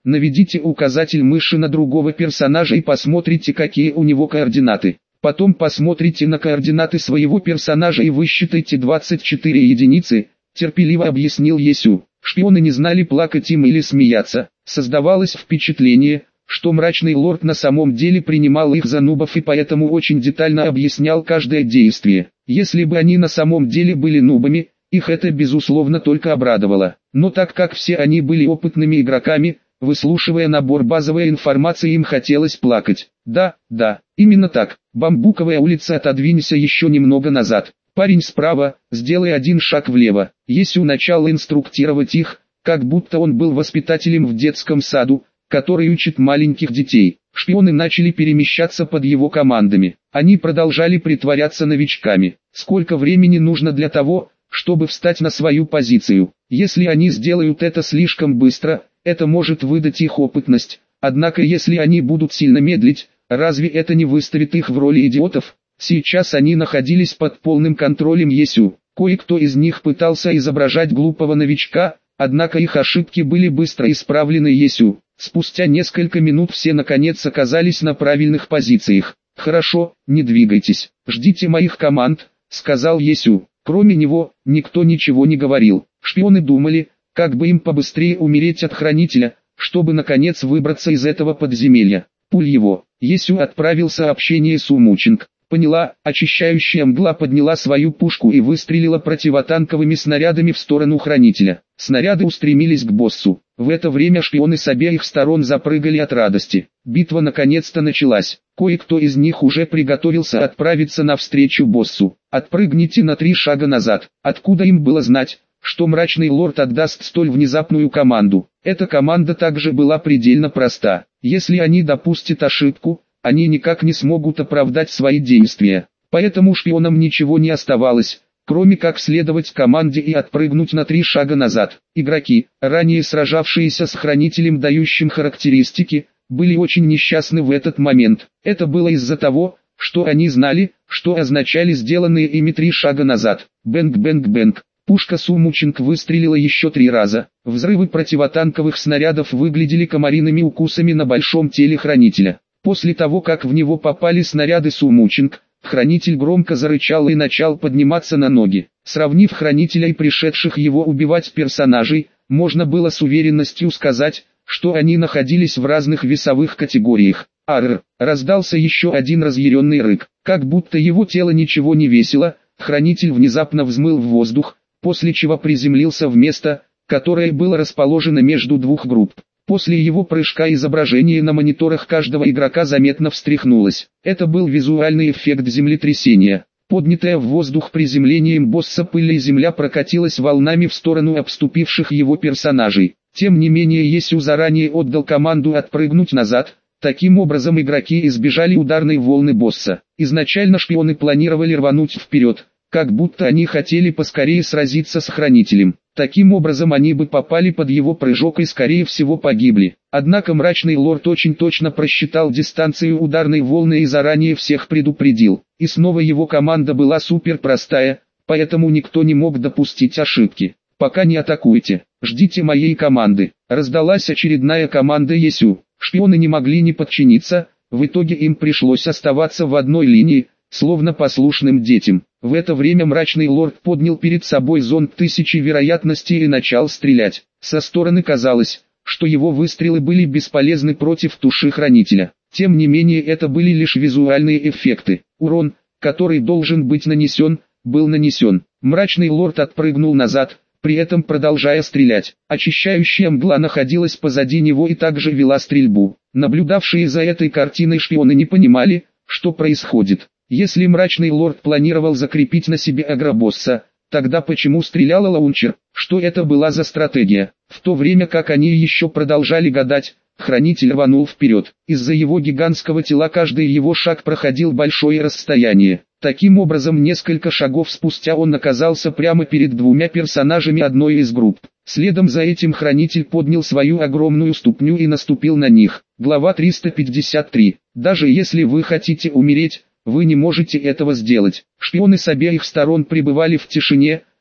Speaker 1: Наведите указатель мыши на другого персонажа и посмотрите, какие у него координаты. Потом посмотрите на координаты своего персонажа и высчитайте двадцать четыре единицы, терпеливо объяснил Есю. Шпионы не знали, плакать им или смеяться. Создавалось впечатление, что мрачный лорд на самом деле принимал их за нубов и поэтому очень детально объяснял каждое действие. Если бы они на самом деле были нубами, их это безусловно только обрадовало. Но так как все они были опытными игроками, выслушивая набор базовой информации, им хотелось плакать. Да, да, именно так. Бамбуковая улица, отодвинься еще немного назад. Парень справа, сделай один шаг влево. Есю начал инструктировать их, как будто он был воспитателем в детском саду, который учит маленьких детей. Шпионы начали перемещаться под его командами. Они продолжали притворяться новичками. Сколько времени нужно для того, чтобы встать на свою позицию? Если они сделают это слишком быстро, это может выдать их опытность. Однако если они будут сильно медлить, разве это не выставит их в роли идиотов? Сейчас они находились под полным контролем Есю. Кое-кто из них пытался изображать глупого новичка, однако их ошибки были быстро исправлены Есю. Спустя несколько минут все наконец оказались на правильных позициях. «Хорошо, не двигайтесь, ждите моих команд», — сказал Есю. Кроме него, никто ничего не говорил. Шпионы думали, как бы им побыстрее умереть от хранителя, чтобы наконец выбраться из этого подземелья. Пуль его. Есю отправил сообщение Сумучинг. Поняла, очищающая мгла подняла свою пушку и выстрелила противотанковыми снарядами в сторону хранителя. Снаряды устремились к боссу. В это время шпионы с обеих сторон запрыгали от радости. Битва наконец-то началась. Кое-кто из них уже приготовился отправиться навстречу боссу. «Отпрыгните на три шага назад». Откуда им было знать, что мрачный лорд отдаст столь внезапную команду? Эта команда также была предельно проста. Если они допустят ошибку, они никак не смогут оправдать свои действия. Поэтому шпионам ничего не оставалось, кроме как следовать команде и отпрыгнуть на три шага назад. Игроки, ранее сражавшиеся с хранителем, дающим характеристики, были очень несчастны в этот момент. Это было из-за того, что они знали, что означали сделанные ими три шага назад. Бэнг-бэнг-бэнг. Пушка Сумучинг выстрелила еще три раза. Взрывы противотанковых снарядов выглядели комариными укусами на большом теле хранителя. После того, как в него попали снаряды Сумучинг, хранитель громко зарычал и начал подниматься на ноги. Сравнив хранителя и пришедших его убивать персонажей, можно было с уверенностью сказать, что они находились в разных весовых категориях. Арр! Раздался еще один разъяренный рык. Как будто его тело ничего не весило, хранитель внезапно взмыл в воздух, после чего приземлился в место, которое было расположено между двух групп. После его прыжка изображение на мониторах каждого игрока заметно встряхнулось. Это был визуальный эффект землетрясения. Поднятая в воздух приземлением босса пыль и земля прокатилась волнами в сторону обступивших его персонажей. Тем не менее Есю заранее отдал команду отпрыгнуть назад. Таким образом игроки избежали ударной волны босса. Изначально шпионы планировали рвануть вперед, как будто они хотели поскорее сразиться с хранителем. Таким образом они бы попали под его прыжок и скорее всего погибли. Однако мрачный лорд очень точно просчитал дистанцию ударной волны и заранее всех предупредил. И снова его команда была супер простая, поэтому никто не мог допустить ошибки. «Пока не атакуйте, ждите моей команды», — раздалась очередная команда Есю. Шпионы не могли не подчиниться, в итоге им пришлось оставаться в одной линии, словно послушным детям. В это время мрачный лорд поднял перед собой зонд тысячи вероятностей и начал стрелять. Со стороны казалось, что его выстрелы были бесполезны против туши хранителя. Тем не менее это были лишь визуальные эффекты. Урон, который должен быть нанесен, был нанесен. Мрачный лорд отпрыгнул назад, при этом продолжая стрелять. Очищающая мгла находилась позади него и также вела стрельбу. Наблюдавшие за этой картиной шпионы не понимали, что происходит. Если мрачный лорд планировал закрепить на себе агробосса, тогда почему стрелял лаунчер? Что это была за стратегия? В то время как они еще продолжали гадать, хранитель рванул вперед. Из-за его гигантского тела каждый его шаг проходил большое расстояние. Таким образом, несколько шагов спустя он оказался прямо перед двумя персонажами одной из групп. Следом за этим хранитель поднял свою огромную ступню и наступил на них. Глава триста пятьдесят три. Даже если вы хотите умереть, вы не можете этого сделать. Шпионы с обеих сторон пребывали в тишине,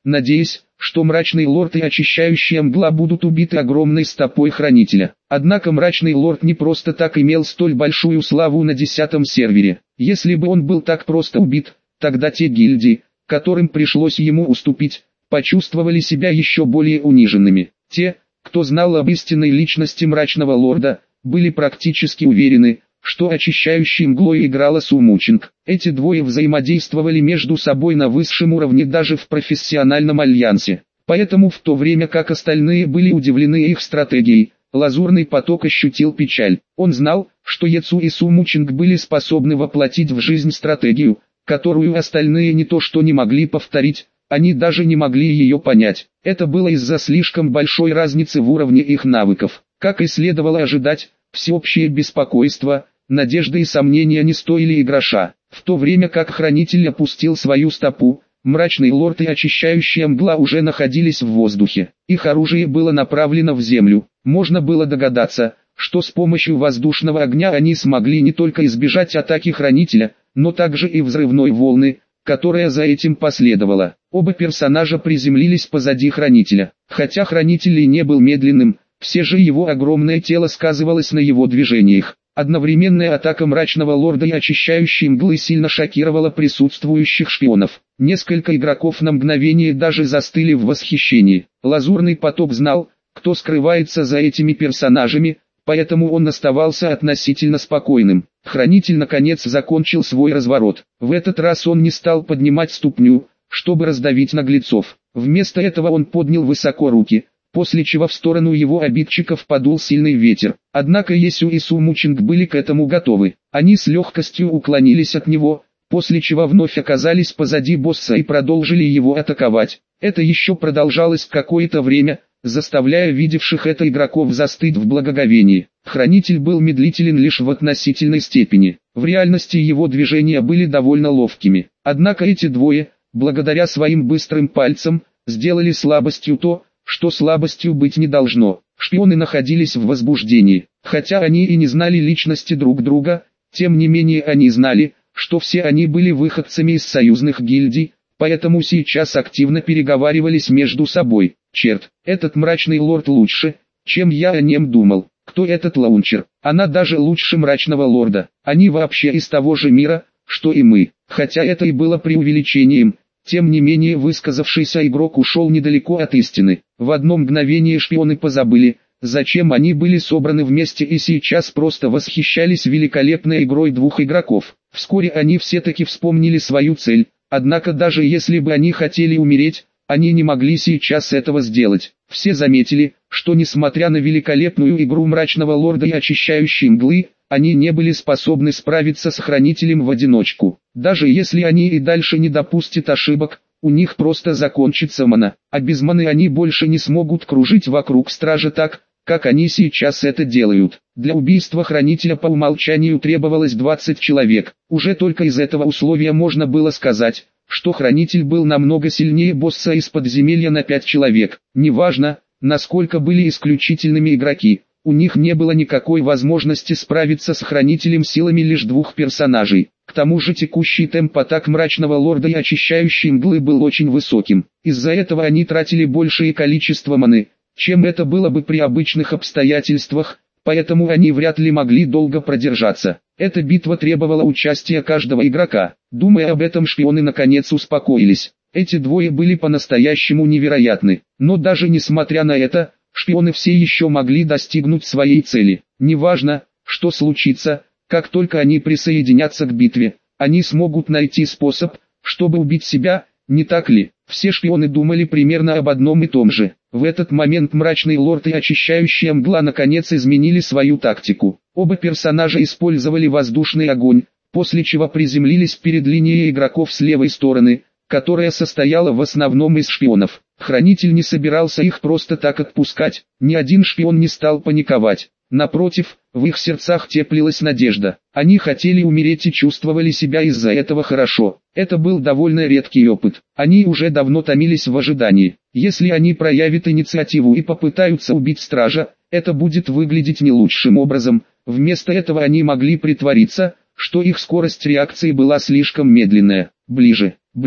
Speaker 1: надеясь, что Мрачный Лорд и Очищающая Мгла будут убиты огромной стопой Хранителя. Однако Мрачный Лорд не просто так имел столь большую славу на десятом сервере. Если бы он был так просто убит, тогда те гильдии, которым пришлось ему уступить, почувствовали себя еще более униженными. Те, кто знал об истинной личности Мрачного Лорда, были практически уверены, что Очищающей Мглой играла Су Мучинг. Эти двое взаимодействовали между собой на высшем уровне даже в профессиональном альянсе. Поэтому в то время как остальные были удивлены их стратегией, Лазурный Поток ощутил печаль. Он знал, что Ецу и Су Мучинг были способны воплотить в жизнь стратегию, которую остальные не то что не могли повторить, они даже не могли ее понять. Это было из-за слишком большой разницы в уровне их навыков. Как и следовало ожидать, всеобщее беспокойство, надежды и сомнения не стоили и гроша. В то время как Хранитель опустил свою стопу, Мрачный Лорд и Очищающая Мгла уже находились в воздухе. Их оружие было направлено в землю. Можно было догадаться, что с помощью воздушного огня они смогли не только избежать атаки Хранителя, но также и взрывной волны, которая за этим последовала. Оба персонажа приземлились позади Хранителя. Хотя Хранитель и не был медленным, все же его огромное тело сказывалось на его движениях. Одновременная атака Мрачного Лорда и Очищающей Мглы сильно шокировала присутствующих шпионов. Несколько игроков на мгновение даже застыли в восхищении. Лазурный Поток знал, кто скрывается за этими персонажами, поэтому он оставался относительно спокойным. Хранитель наконец закончил свой разворот. В этот раз он не стал поднимать ступню, чтобы раздавить наглецов. Вместо этого он поднял высоко руки, после чего в сторону его обидчиков подул сильный ветер. Однако Есю и Су Мучинг были к этому готовы. Они с легкостью уклонились от него, после чего вновь оказались позади босса и продолжили его атаковать. Это еще продолжалось какое-то время, заставляя видевших это игроков застыть в благоговении. Хранитель был медлителен лишь в относительной степени. В реальности его движения были довольно ловкими. Однако эти двое, благодаря своим быстрым пальцам, сделали слабостью то, что слабостью быть не должно. Шпионы находились в возбуждении. Хотя они и не знали личности друг друга, тем не менее они знали, что все они были выходцами из союзных гильдий, поэтому сейчас активно переговаривались между собой. Черт, этот Мрачный Лорд лучше, чем я о нем думал. Кто этот Лаунчер? Она даже лучше Мрачного Лорда. Они вообще из того же мира, что и мы. Хотя это и было преувеличением, тем не менее высказавшийся игрок ушел недалеко от истины. В одно мгновение шпионы позабыли, зачем они были собраны вместе, и сейчас просто восхищались великолепной игрой двух игроков. Вскоре они все-таки вспомнили свою цель, однако даже если бы они хотели умереть, они не могли сейчас этого сделать. Все заметили, что несмотря на великолепную игру Мрачного Лорда и Очищающей Мглы, они не были способны справиться с Хранителем в одиночку. Даже если они и дальше не допустят ошибок, у них просто закончится мана, а без маны они больше не смогут кружить вокруг стража так, как они сейчас это делают. Для убийства Хранителя по умолчанию требовалось двадцать человек. Уже только из этого условия можно было сказать, что Хранитель был намного сильнее босса из подземелья на пять человек. Неважно, насколько были исключительными игроки, у них не было никакой возможности справиться с Хранителем силами лишь двух персонажей. К тому же текущий темп атак Мрачного Лорда и Очищающей Мглы был очень высоким. Из-за этого они тратили большее количество маны, чем это было бы при обычных обстоятельствах, поэтому они вряд ли могли долго продержаться. Эта битва требовала участия каждого игрока. Думая об этом, шпионы наконец успокоились. Эти двое были по-настоящему невероятны. Но даже несмотря на это, шпионы все еще могли достигнуть своей цели. Неважно, что случится, как только они присоединятся к битве, они смогут найти способ, чтобы убить себя, не так ли? Все шпионы думали примерно об одном и том же. В этот момент Мрачный Лорд и Очищающая Мгла наконец изменили свою тактику. Оба персонажа использовали воздушный огонь, после чего приземлились перед линией игроков с левой стороны, которая состояла в основном из шпионов. Хранитель не собирался их просто так отпускать, ни один шпион не стал паниковать. Напротив, в их сердцах теплилась надежда. Они хотели умереть и чувствовали себя из-за этого хорошо. Это был довольно редкий опыт. Они уже давно томились в ожидании. Если они проявят инициативу и попытаются убить стража, это будет выглядеть не лучшим образом. Вместо этого они могли притвориться, что их скорость реакции была слишком медленная. Ближе, ближе.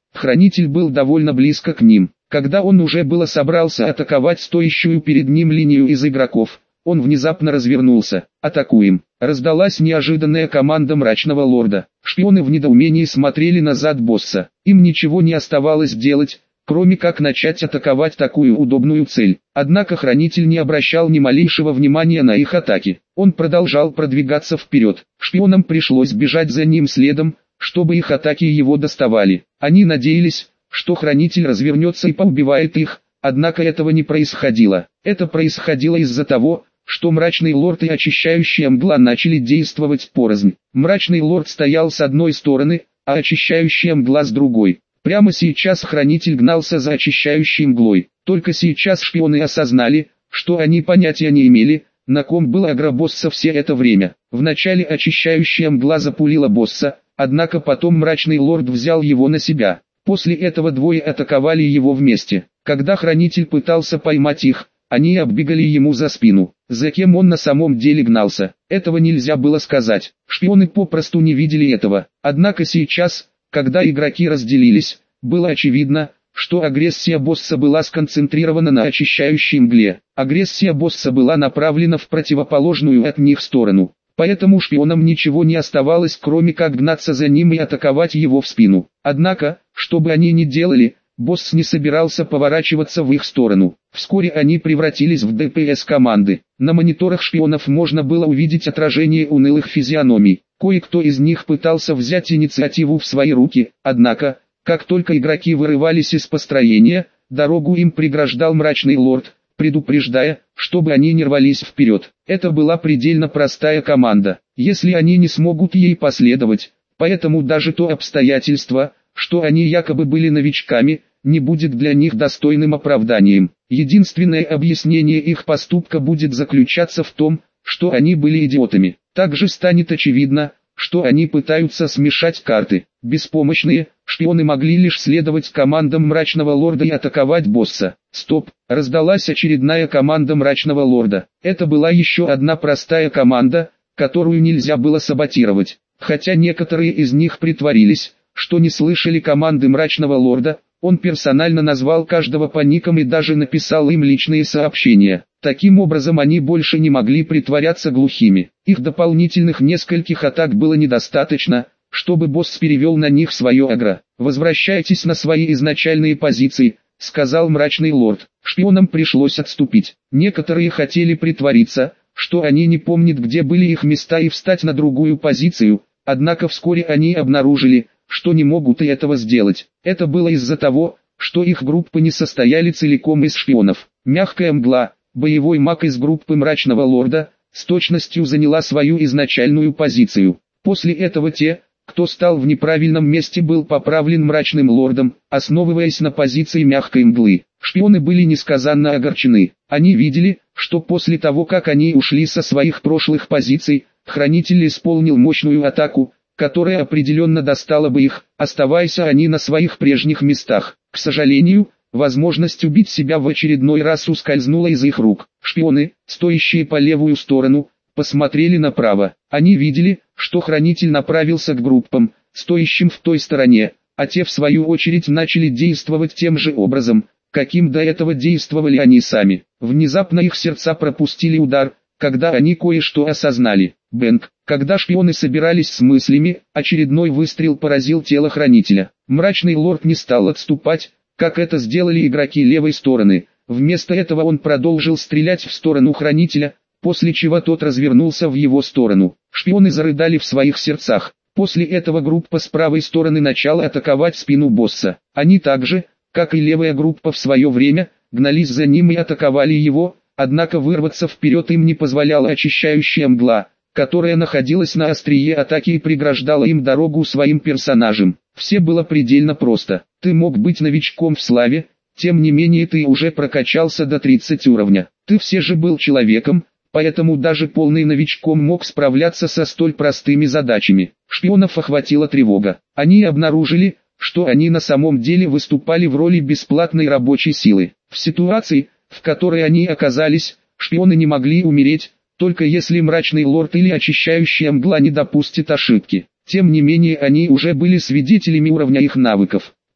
Speaker 1: Хранитель был довольно близко к ним. Когда он уже было собрался атаковать стоящую перед ним линию из игроков, он внезапно развернулся. «Атакуем!» Раздалась неожиданная команда мрачного лорда. Шпионы в недоумении смотрели на зад босса. Им ничего не оставалось делать, кроме как начать атаковать такую удобную цель. Однако хранитель не обращал ни малейшего внимания на их атаки. Он продолжал продвигаться вперед. Шпионам пришлось бежать за ним следом, чтобы их атаки его доставали. Они надеялись, что хранитель развернется и поубивает их, однако этого не происходило. Это происходило из-за того, что мрачный лорд и очищающая мгла начали действовать порознь. Мрачный лорд стоял с одной стороны, а очищающая мгла с другой. Прямо сейчас хранитель гнался за очищающей мглой. Только сейчас шпионы осознали, что они понятия не имели, на ком был агро босса все это время. Вначале очищающая мгла запулила босса, однако потом мрачный лорд взял его на себя. После этого двое атаковали его вместе. Когда хранитель пытался поймать их, они оббегали ему за спину. За кем он на самом деле гнался, этого нельзя было сказать. Шпионы попросту не видели этого. Однако сейчас, когда игроки разделились, было очевидно, что агрессия босса была сконцентрирована на очищающей мгле. Агрессия босса была направлена в противоположную от них сторону. Поэтому шпионам ничего не оставалось, кроме как гнаться за ним и атаковать его в спину. Однако, что бы они ни делали, босс не собирался поворачиваться в их сторону. Вскоре они превратились в ДПС команды. На мониторах шпионов можно было увидеть отражение унылых физиономий. Кое-кто из них пытался взять инициативу в свои руки, однако, как только игроки вырывались из построения, дорогу им преграждал мрачный лорд, предупреждая, чтобы они не рвались вперед. Это была предельно простая команда, если они не смогут ей последовать, поэтому даже то обстоятельство, что они якобы были новичками, не будет для них достойным оправданием. Единственное объяснение их поступка будет заключаться в том, что они были идиотами. Также станет очевидно, что они пытаются смешать карты. Беспомощные, шпионы могли лишь следовать командам мрачного лорда и атаковать босса. Стоп, раздалась очередная команда мрачного лорда. Это была еще одна простая команда, которую нельзя было саботировать. Хотя некоторые из них притворились, что не слышали команды мрачного лорда, он персонально назвал каждого по никам и даже написал им личные сообщения. Таким образом они больше не могли притворяться глухими. Их дополнительных нескольких атак было недостаточно, чтобы босс перевел на них свое агро. «Возвращайтесь на свои изначальные позиции», — сказал мрачный лорд. Шпионам пришлось отступить. Некоторые хотели притвориться, что они не помнят, где были их места, и встать на другую позицию, однако вскоре они обнаружили, что не могут и этого сделать. Это было из-за того, что их группы не состояли целиком из шпионов. Мягкая мгла, боевой маг из группы мрачного лорда, с точностью заняла свою изначальную позицию. После этого те, кто стал в неправильном месте, был поправлен мрачным лордом, основываясь на позиции мягкой мглы. Шпионы были несказанно огорчены. Они видели, что после того, как они ушли со своих прошлых позиций, хранитель исполнил мощную атаку, которая определенно достала бы их, оставаясь они на своих прежних местах. К сожалению, возможность убить себя в очередной раз ускользнула из их рук. Шпионы, стоящие по левую сторону, посмотрели направо. Они видели, что хранитель направился к группам, стоящим в той стороне, а те в свою очередь начали действовать тем же образом, каким до этого действовали они сами. Внезапно их сердца пропустили удар, когда они кое-что осознали. Бэнк. Когда шпионы собирались с мыслями, очередной выстрел поразил тело хранителя. Мрачный лорд не стал отступать, как это сделали игроки левой стороны. Вместо этого он продолжил стрелять в сторону хранителя, после чего тот развернулся в его сторону. Шпионы зарыдали в своих сердцах. После этого группа с правой стороны начала атаковать спину босса. Они также, как и левая группа в свое время, гнались за ним и атаковали его, однако вырваться вперед им не позволяла очищающая мгла, которая находилась на острие атаки и преграждала им дорогу своим персонажам. Все было предельно просто. Ты мог быть новичком в славе, тем не менее ты уже прокачался до тридцати уровня. Ты все же был человеком, поэтому даже полный новичком мог справляться со столь простыми задачами. Шпионов охватила тревога. Они обнаружили, что они на самом деле выступали в роли бесплатной рабочей силы. В ситуации, в которой они оказались, шпионы не могли умереть, только если мрачный лорд или очищающая мгла не допустит ошибки. Тем не менее они уже были свидетелями уровня их навыков.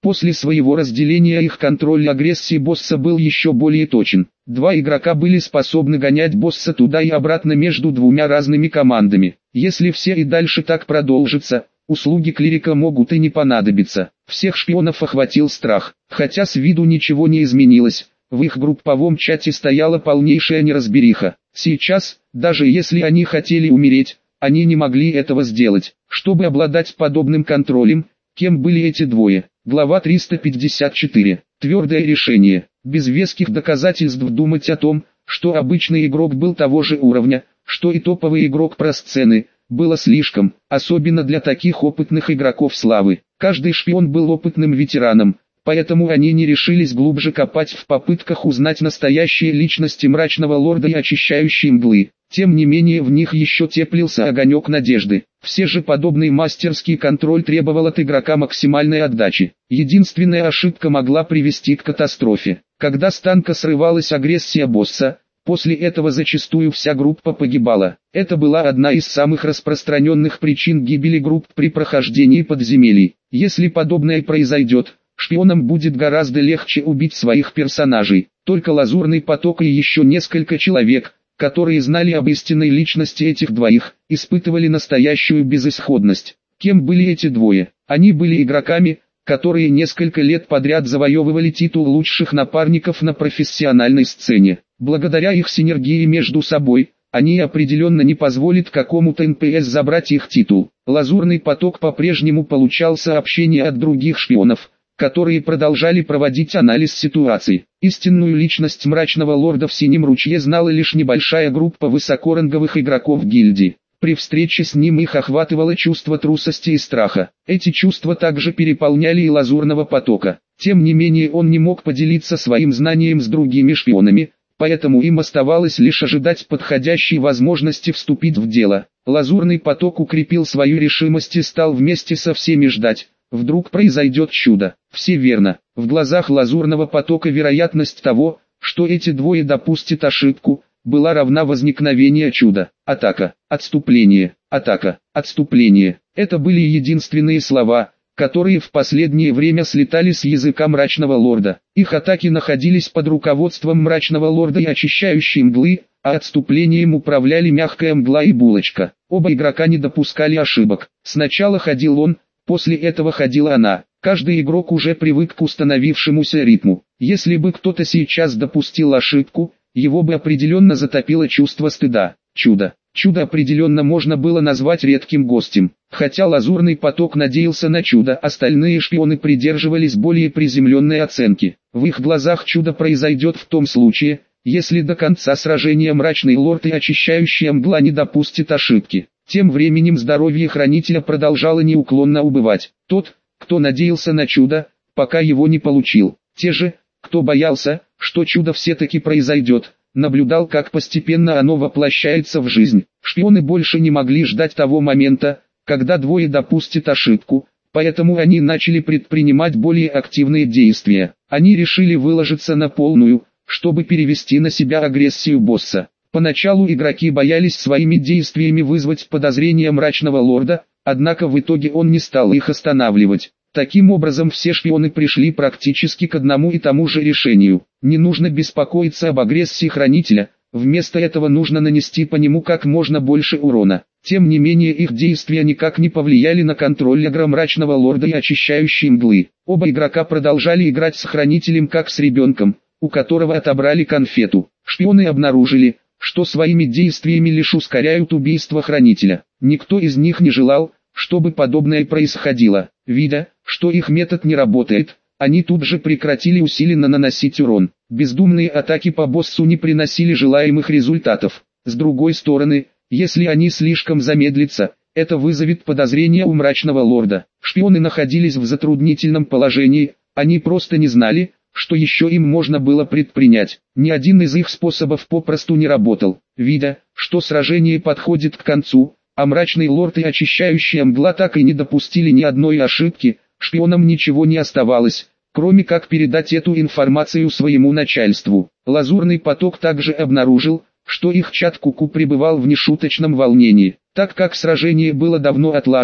Speaker 1: После своего разделения их контроль агрессии босса был еще более точен. Два игрока были способны гонять босса туда и обратно между двумя разными командами. Если все и дальше так продолжится, услуги клирика могут и не понадобиться. Всех шпионов охватил страх, хотя с виду ничего не изменилось. В их групповом чате стояла полнейшая неразбериха. Сейчас, даже если они хотели умереть, они не могли этого сделать. Чтобы обладать подобным контролем, кем были эти двое? Глава триста пятьдесят четыре. Твердое решение. Без веских доказательств думать о том, что обычный игрок был того же уровня, что и топовый игрок про сцены, было слишком, особенно для таких опытных игроков славы. Каждый шпион был опытным ветераном, поэтому они не решились глубже копать в попытках узнать настоящие личности мрачного лорда и очищающей мглы. Тем не менее в них еще теплился огонек надежды. Все же подобный мастерский контроль требовал от игрока максимальной отдачи. Единственная ошибка могла привести к катастрофе. Когда с танка срывалась агрессия босса, после этого зачастую вся группа погибала. Это была одна из самых распространенных причин гибели групп при прохождении подземелий. Если подобное произойдет, шпионам будет гораздо легче убить своих персонажей. Только Лазурный поток и еще несколько человек, которые знали об истинной личности этих двоих, испытывали настоящую безысходность. Кем были эти двое? Они были игроками, которые несколько лет подряд завоевывали титул лучших напарников на профессиональной сцене. Благодаря их синергии между собой, они определенно не позволят какому-то эн пэ эс забрать их титул. Лазурный поток по-прежнему получал сообщения от других шпионов, которые продолжали проводить анализ ситуации. Истинную личность мрачного лорда в Синем ручье знала лишь небольшая группа высокоранговых игроков гильдии. При встрече с ним их охватывало чувство трусости и страха. Эти чувства также переполняли и Лазурного потока. Тем не менее он не мог поделиться своим знанием с другими шпионами, поэтому им оставалось лишь ожидать подходящей возможности вступить в дело. Лазурный поток укрепил свою решимость и стал вместе со всеми ждать. Вдруг произойдет чудо. Все верно. В глазах Лазурного потока вероятность того, что эти двое допустят ошибку, была равна возникновению чуда. Атака, отступление, атака, отступление. Это были единственные слова, которые в последнее время слетали с языка мрачного лорда. Их атаки находились под руководством мрачного лорда и очищающей мглы, а отступлением управляли мягкая мгла и булочка. Оба игрока не допускали ошибок. Сначала ходил он, после этого ходила она. Каждый игрок уже привык к установившемуся ритму. Если бы кто-то сейчас допустил ошибку, его бы определенно затопило чувство стыда. Чудо. Чудо определенно можно было назвать редким гостем. Хотя Лазурный поток надеялся на чудо, остальные шпионы придерживались более приземленной оценки. В их глазах чудо произойдет в том случае, если до конца сражения мрачный лорд и очищающая мгла не допустит ошибки. Тем временем здоровье хранителя продолжало неуклонно убывать. Тот, кто надеялся на чудо, пока его не получил. Те же, кто боялся, что чудо все-таки произойдет, наблюдал, как постепенно оно воплощается в жизнь. Шпионы больше не могли ждать того момента, когда двое допустят ошибку, поэтому они начали предпринимать более активные действия. Они решили выложиться на полную, чтобы перевести на себя агрессию босса. Поначалу игроки боялись своими действиями вызвать подозрения мрачного лорда, однако в итоге он не стал их останавливать. Таким образом все шпионы пришли практически к одному и тому же решению. Не нужно беспокоиться об агрессии хранителя, вместо этого нужно нанести по нему как можно больше урона. Тем не менее их действия никак не повлияли на контроль игры мрачного лорда и очищающей мглы. Оба игрока продолжали играть с хранителем как с ребенком, у которого отобрали конфету. Шпионы обнаружили, что своими действиями лишь ускоряют убийство хранителя. Никто из них не желал, чтобы подобное происходило. Видя, что их метод не работает, они тут же прекратили усиленно наносить урон. Бездумные атаки по боссу не приносили желаемых результатов. С другой стороны, если они слишком замедлятся, это вызовет подозрения у мрачного лорда. Шпионы находились в затруднительном положении, они просто не знали, что еще им можно было предпринять. Ни один из их способов попросту не работал. Видя, что сражение подходит к концу, а мрачный лорд и очищающая мгла так и не допустили ни одной ошибки, шпионам ничего не оставалось, кроме как передать эту информацию своему начальству. Лазурный поток также обнаружил, что их чат Куку пребывал в нешуточном волнении. Так как сражение было давно отлажено,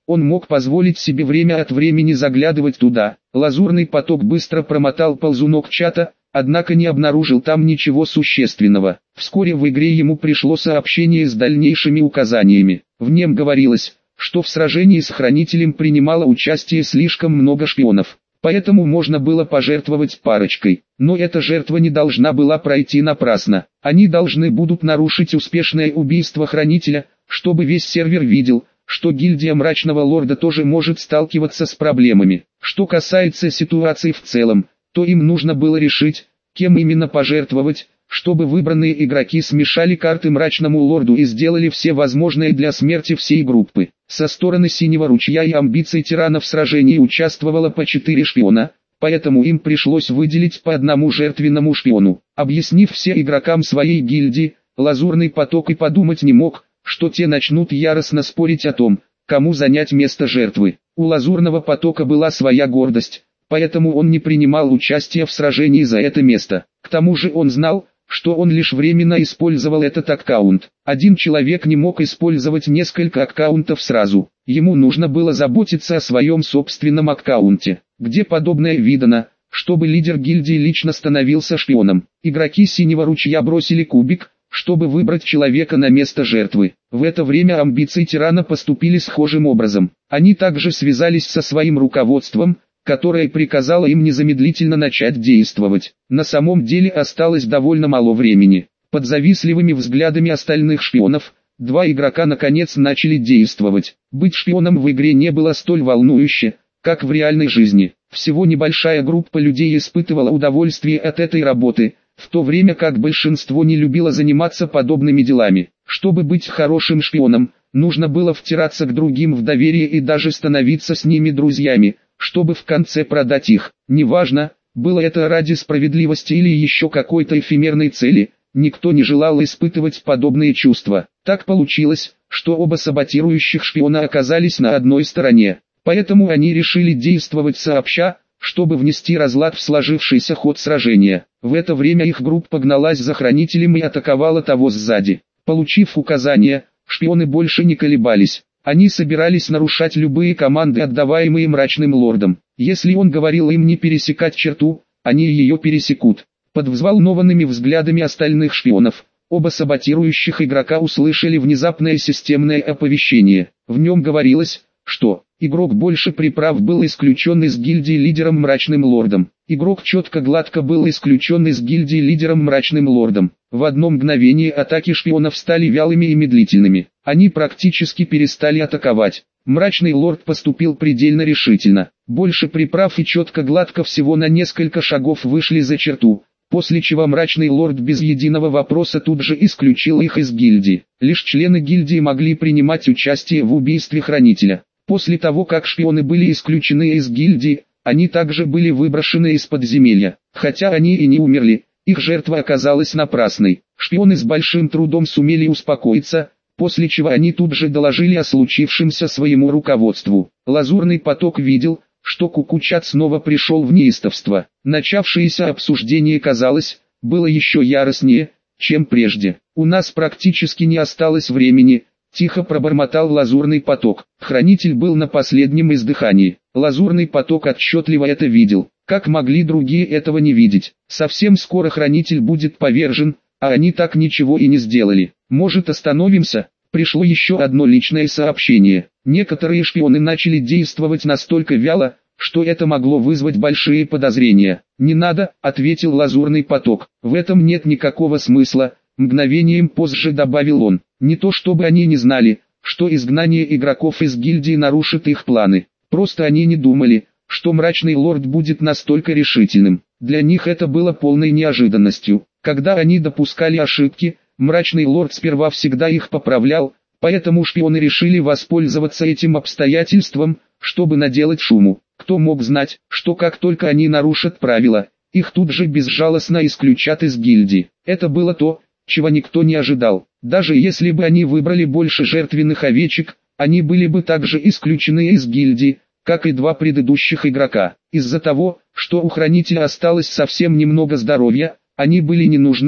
Speaker 1: Он мог позволить себе время от времени заглядывать туда. Лазурный поток быстро промотал ползунок чата, однако не обнаружил там ничего существенного. Вскоре в игре ему пришло сообщение с дальнейшими указаниями. В нем говорилось, что в сражении с Хранителем принимало участие слишком много шпионов. Поэтому можно было пожертвовать парочкой. Но эта жертва не должна была пройти напрасно. Они должны будут нарушить успешное убийство Хранителя, чтобы весь сервер видел, что гильдия Мрачного Лорда тоже может сталкиваться с проблемами. Что касается ситуации в целом, то им нужно было решить, кем именно пожертвовать, чтобы выбранные игроки смешали карты Мрачному Лорду и сделали все возможное для смерти всей группы. Со стороны Синего Ручья и амбиций Тирана в сражении участвовало по четыре шпиона, поэтому им пришлось выделить по одному жертвенному шпиону. Объяснив все игрокам своей гильдии, Лазурный поток и подумать не мог, что те начнут яростно спорить о том, кому занять место жертвы. У Лазурного потока была своя гордость, поэтому он не принимал участия в сражении за это место. К тому же он знал, что он лишь временно использовал этот аккаунт. Один человек не мог использовать несколько аккаунтов сразу. Ему нужно было заботиться о своем собственном аккаунте, где подобное видано, чтобы лидер гильдии лично становился шпионом. Игроки Синего Ручья бросили кубик, чтобы выбрать человека на место жертвы. В это время амбиции Тирана поступили схожим образом. Они также связались со своим руководством, которое приказало им незамедлительно начать действовать. На самом деле осталось довольно мало времени. Под завистливыми взглядами остальных шпионов, два игрока наконец начали действовать. Быть шпионом в игре не было столь волнующе, как в реальной жизни. Всего небольшая группа людей испытывала удовольствие от этой работы, в то время как большинство не любило заниматься подобными делами. Чтобы быть хорошим шпионом, нужно было втираться к другим в доверие и даже становиться с ними друзьями, чтобы в конце продать их. Неважно, было это ради справедливости или еще какой-то эфемерной цели, никто не желал испытывать подобные чувства. Так получилось, что оба саботирующих шпиона оказались на одной стороне. Поэтому они решили действовать сообща, чтобы внести разлад в сложившийся ход сражения. В это время их группа гналась за Хранителем и атаковала того сзади. Получив указания, шпионы больше не колебались. Они собирались нарушать любые команды, отдаваемые Мрачным Лордом. Если он говорил им не пересекать черту, они ее пересекут. Под взволнованными взглядами остальных шпионов, оба саботирующих игрока услышали внезапное системное оповещение. В нем говорилось, что игрок больше приправ был исключен из гильдии лидером Мрачным Лордом. Игрок четко гладко был исключен из гильдии лидером Мрачным Лордом. В одно мгновение атаки шпионов стали вялыми и медлительными. Они практически перестали атаковать. Мрачный Лорд поступил предельно решительно. Больше приправ и четко гладко всего на несколько шагов вышли за черту, после чего Мрачный Лорд без единого вопроса тут же исключил их из гильдии. Лишь члены гильдии могли принимать участие в убийстве Хранителя. После того, как шпионы были исключены из гильдии, они также были выброшены из подземелья. Хотя они и не умерли, их жертва оказалась напрасной. Шпионы с большим трудом сумели успокоиться, после чего они тут же доложили о случившемся своему руководству. Лазурный поток видел, что Кукучат снова пришел в неистовство. Начавшееся обсуждение, казалось, было еще яростнее, чем прежде. «У нас практически не осталось времени», — тихо пробормотал Лазурный поток. Хранитель был на последнем издыхании. Лазурный поток отчетливо это видел. Как могли другие этого не видеть? Совсем скоро Хранитель будет повержен, а они так ничего и не сделали. Может, остановимся? Пришло еще одно личное сообщение. Некоторые шпионы начали действовать настолько вяло, что это могло вызвать большие подозрения. «Не надо», — ответил Лазурный поток. «В этом нет никакого смысла», — мгновением позже добавил он. «Не то чтобы они не знали, что изгнание игроков из гильдии нарушит их планы. Просто они не думали, что Мрачный Лорд будет настолько решительным. Для них это было полной неожиданностью. Когда они допускали ошибки, Мрачный Лорд сперва всегда их поправлял, поэтому шпионы решили воспользоваться этим обстоятельством, чтобы наделать шуму. Кто мог знать, что как только они нарушат правила, их тут же безжалостно исключат из гильдии. Это было то, чего никто не ожидал. Даже если бы они выбрали больше жертвенных овечек, они были бы также исключены из гильдии, как и два предыдущих игрока. Из-за того, что у Хранителя осталось совсем немного здоровья, они были не нужны,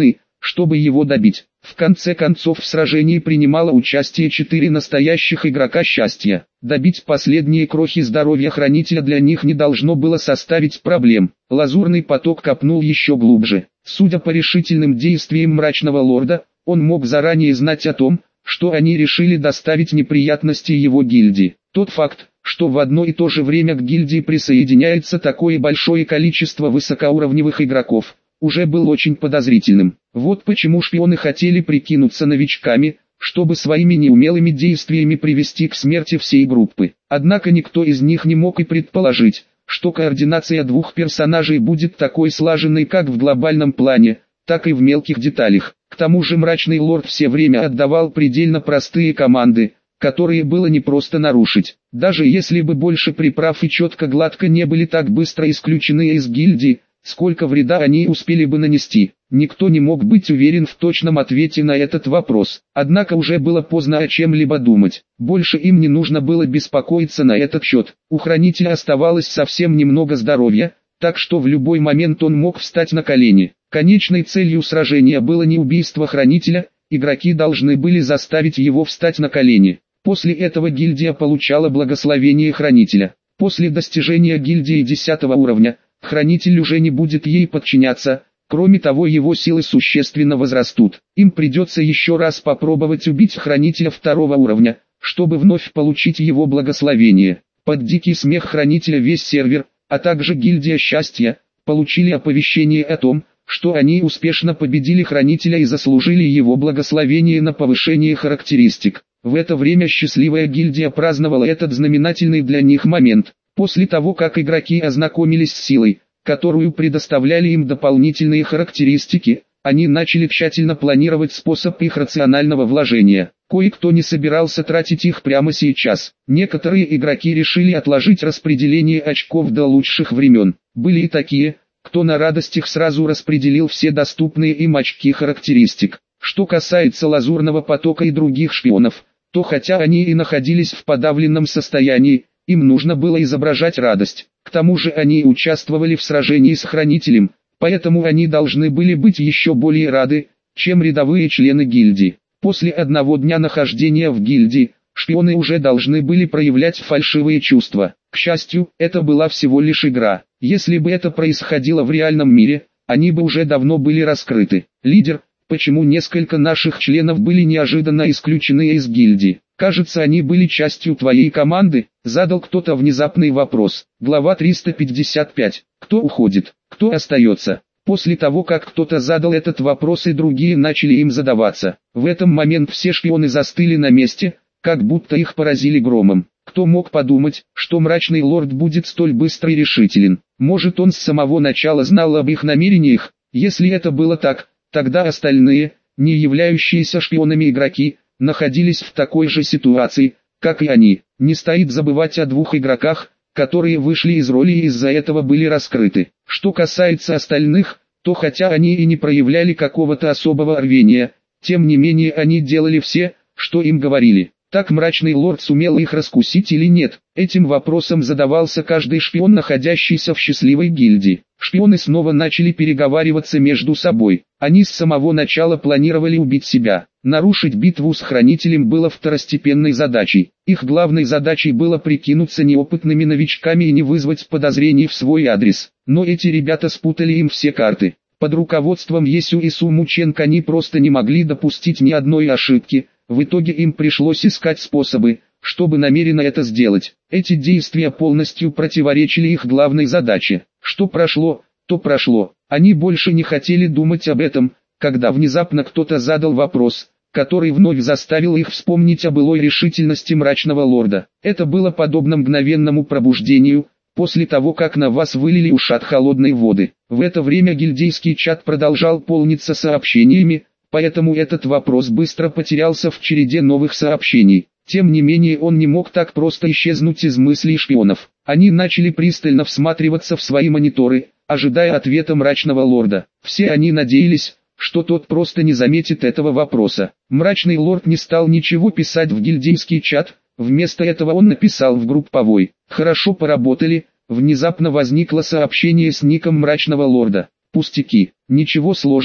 Speaker 1: чтобы его добить. В конце концов в сражении принимало участие четыре настоящих игрока счастья. Добить последние крохи здоровья хранителя для них не должно было составить проблем. Лазурный поток копнул еще глубже. Судя по решительным действиям мрачного лорда, он мог заранее знать о том, что они решили доставить неприятности его гильдии. Тот факт, что в одно и то же время к гильдии присоединяется такое большое количество высокоуровневых игроков, уже был очень подозрительным. Вот почему шпионы хотели прикинуться новичками, чтобы своими неумелыми действиями привести к смерти всей группы. Однако никто из них не мог и предположить, что координация двух персонажей будет такой слаженной как в глобальном плане, так и в мелких деталях. К тому же мрачный лорд все время отдавал предельно простые команды, которые было непросто нарушить. Даже если бы больше приправ и четко гладко не были так быстро исключены из гильдии, сколько вреда они успели бы нанести. Никто не мог быть уверен в точном ответе на этот вопрос. Однако уже было поздно о чем-либо думать. Больше им не нужно было беспокоиться на этот счет. У хранителя оставалось совсем немного здоровья, так что в любой момент он мог встать на колени. Конечной целью сражения было не убийство хранителя, игроки должны были заставить его встать на колени. После этого гильдия получала благословение хранителя. После достижения гильдии десятого уровня, хранитель уже не будет ей подчиняться, кроме того его силы существенно возрастут. Им придется еще раз попробовать убить хранителя второго уровня, чтобы вновь получить его благословение. Под дикий смех хранителя весь сервер, а также гильдия счастья, получили оповещение о том, что они успешно победили хранителя и заслужили его благословение на повышение характеристик. В это время счастливая гильдия праздновала этот знаменательный для них момент. После того как игроки ознакомились с силой, которую предоставляли им дополнительные характеристики, они начали тщательно планировать способ их рационального вложения. Кое-кто не собирался тратить их прямо сейчас. Некоторые игроки решили отложить распределение очков до лучших времен. Были и такие, кто на радостях сразу распределил все доступные им очки характеристик. Что касается лазурного потока и других шпионов, то хотя они и находились в подавленном состоянии, им нужно было изображать радость. К тому же они участвовали в сражении с хранителем, поэтому они должны были быть еще более рады, чем рядовые члены гильдии. После одного дня нахождения в гильдии, шпионы уже должны были проявлять фальшивые чувства. К счастью, это была всего лишь игра. Если бы это происходило в реальном мире, они бы уже давно были раскрыты. Лидер, почему несколько наших членов были неожиданно исключены из гильдии? Кажется, они были частью твоей команды, задал кто-то внезапный вопрос. Глава триста пятьдесят пять. Кто уходит? Кто остается? После того как кто-то задал этот вопрос и другие начали им задаваться, в этом момент все шпионы застыли на месте, как будто их поразили громом. Кто мог подумать, что мрачный лорд будет столь быстро и решителен? Может он с самого начала знал об их намерениях? Если это было так, тогда остальные, не являющиеся шпионами игроки, находились в такой же ситуации, как и они. Не стоит забывать о двух игроках, которые вышли из роли и из-за этого были раскрыты. Что касается остальных, то хотя они и не проявляли какого-то особого рвения, тем не менее они делали все, что им говорили. Так мрачный лорд сумел их раскусить или нет? Этим вопросом задавался каждый шпион, находящийся в счастливой гильдии. Шпионы снова начали переговариваться между собой. Они с самого начала планировали убить себя. Нарушить битву с хранителем было второстепенной задачей. Их главной задачей было прикинуться неопытными новичками и не вызвать подозрений в свой адрес. Но эти ребята спутали им все карты. Под руководством Есю и Сумученко они просто не могли допустить ни одной ошибки. В итоге им пришлось искать способы, чтобы намеренно это сделать. Эти действия полностью противоречили их главной задаче. Что прошло, то прошло. Они больше не хотели думать об этом, когда внезапно кто-то задал вопрос, который вновь заставил их вспомнить о былой решительности мрачного лорда. Это было подобно мгновенному пробуждению, после того как на вас вылили ушат холодной воды. В это время гильдейский чат продолжал полниться сообщениями, поэтому этот вопрос быстро потерялся в череде новых сообщений. Тем не менее он не мог так просто исчезнуть из мыслей шпионов. Они начали пристально всматриваться в свои мониторы, ожидая ответа мрачного лорда. Все они надеялись, что тот просто не заметит этого вопроса. Мрачный лорд не стал ничего писать в гильдейский чат, вместо этого он написал в групповой. «Хорошо поработали», внезапно возникло сообщение с ником мрачного лорда. «Пустяки, ничего сложного,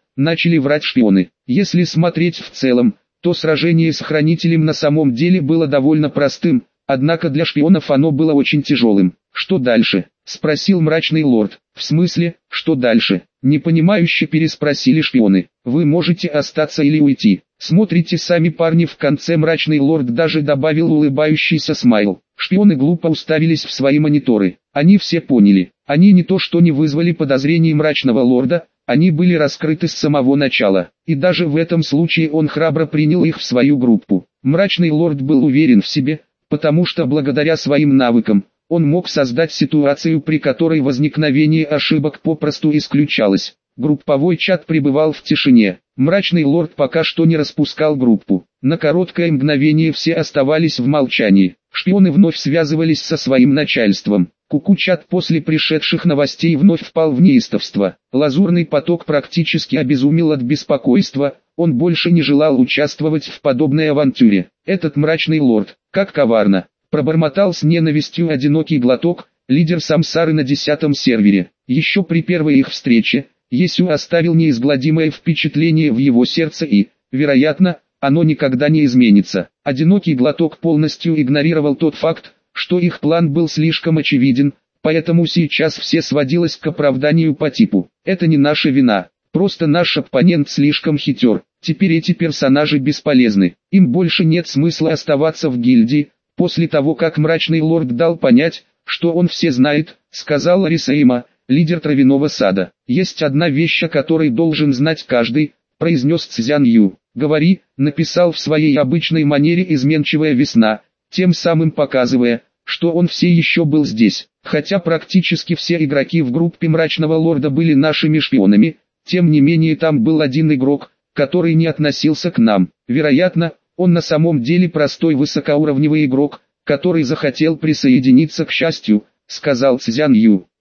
Speaker 1: начали врать шпионы. Если смотреть в целом, то сражение с Хранителем на самом деле было довольно простым, однако для шпионов оно было очень тяжелым. «Что дальше?» – спросил мрачный лорд. «В смысле, что дальше?» – непонимающе переспросили шпионы. «Вы можете остаться или уйти. Смотрите сами, парни». В конце мрачный лорд даже добавил улыбающийся смайл. Шпионы глупо уставились в свои мониторы. Они все поняли. Они не то что не вызвали подозрений мрачного лорда, они были раскрыты с самого начала. И даже в этом случае он храбро принял их в свою группу. Мрачный лорд был уверен в себе, потому что благодаря своим навыкам, он мог создать ситуацию, при которой возникновение ошибок попросту исключалось. Групповой чат пребывал в тишине. Мрачный лорд пока что не распускал группу. На короткое мгновение все оставались в молчании. Шпионы вновь связывались со своим начальством. Куку-чат после пришедших новостей вновь впал в неистовство. Лазурный поток практически обезумел от беспокойства, он больше не желал участвовать в подобной авантюре. Этот мрачный лорд, как коварно, пробормотал с ненавистью одинокий глоток, лидер самсары на десятом сервере. Еще при первой их встрече, Есю оставил неизгладимое впечатление в его сердце и, вероятно, оно никогда не изменится. Одинокий глоток полностью игнорировал тот факт, что их план был слишком очевиден, поэтому сейчас все сводилось к оправданию по типу: «Это не наша вина, просто наш оппонент слишком хитер, теперь эти персонажи бесполезны, им больше нет смысла оставаться в гильдии». После того, как мрачный лорд дал понять, что он все знает, сказал Рисейма, лидер травяного сада. «Есть одна вещь, о которой должен знать каждый», произнес Цзян Ю. «Говори», написал в своей обычной манере изменчивая весна, тем самым показывая, что он все еще был здесь. Хотя практически все игроки в группе мрачного лорда были нашими шпионами, тем не менее там был один игрок, который не относился к нам. Вероятно, он на самом деле простой высокоуровневый игрок, который захотел присоединиться к счастью, сказал Цзян Ю.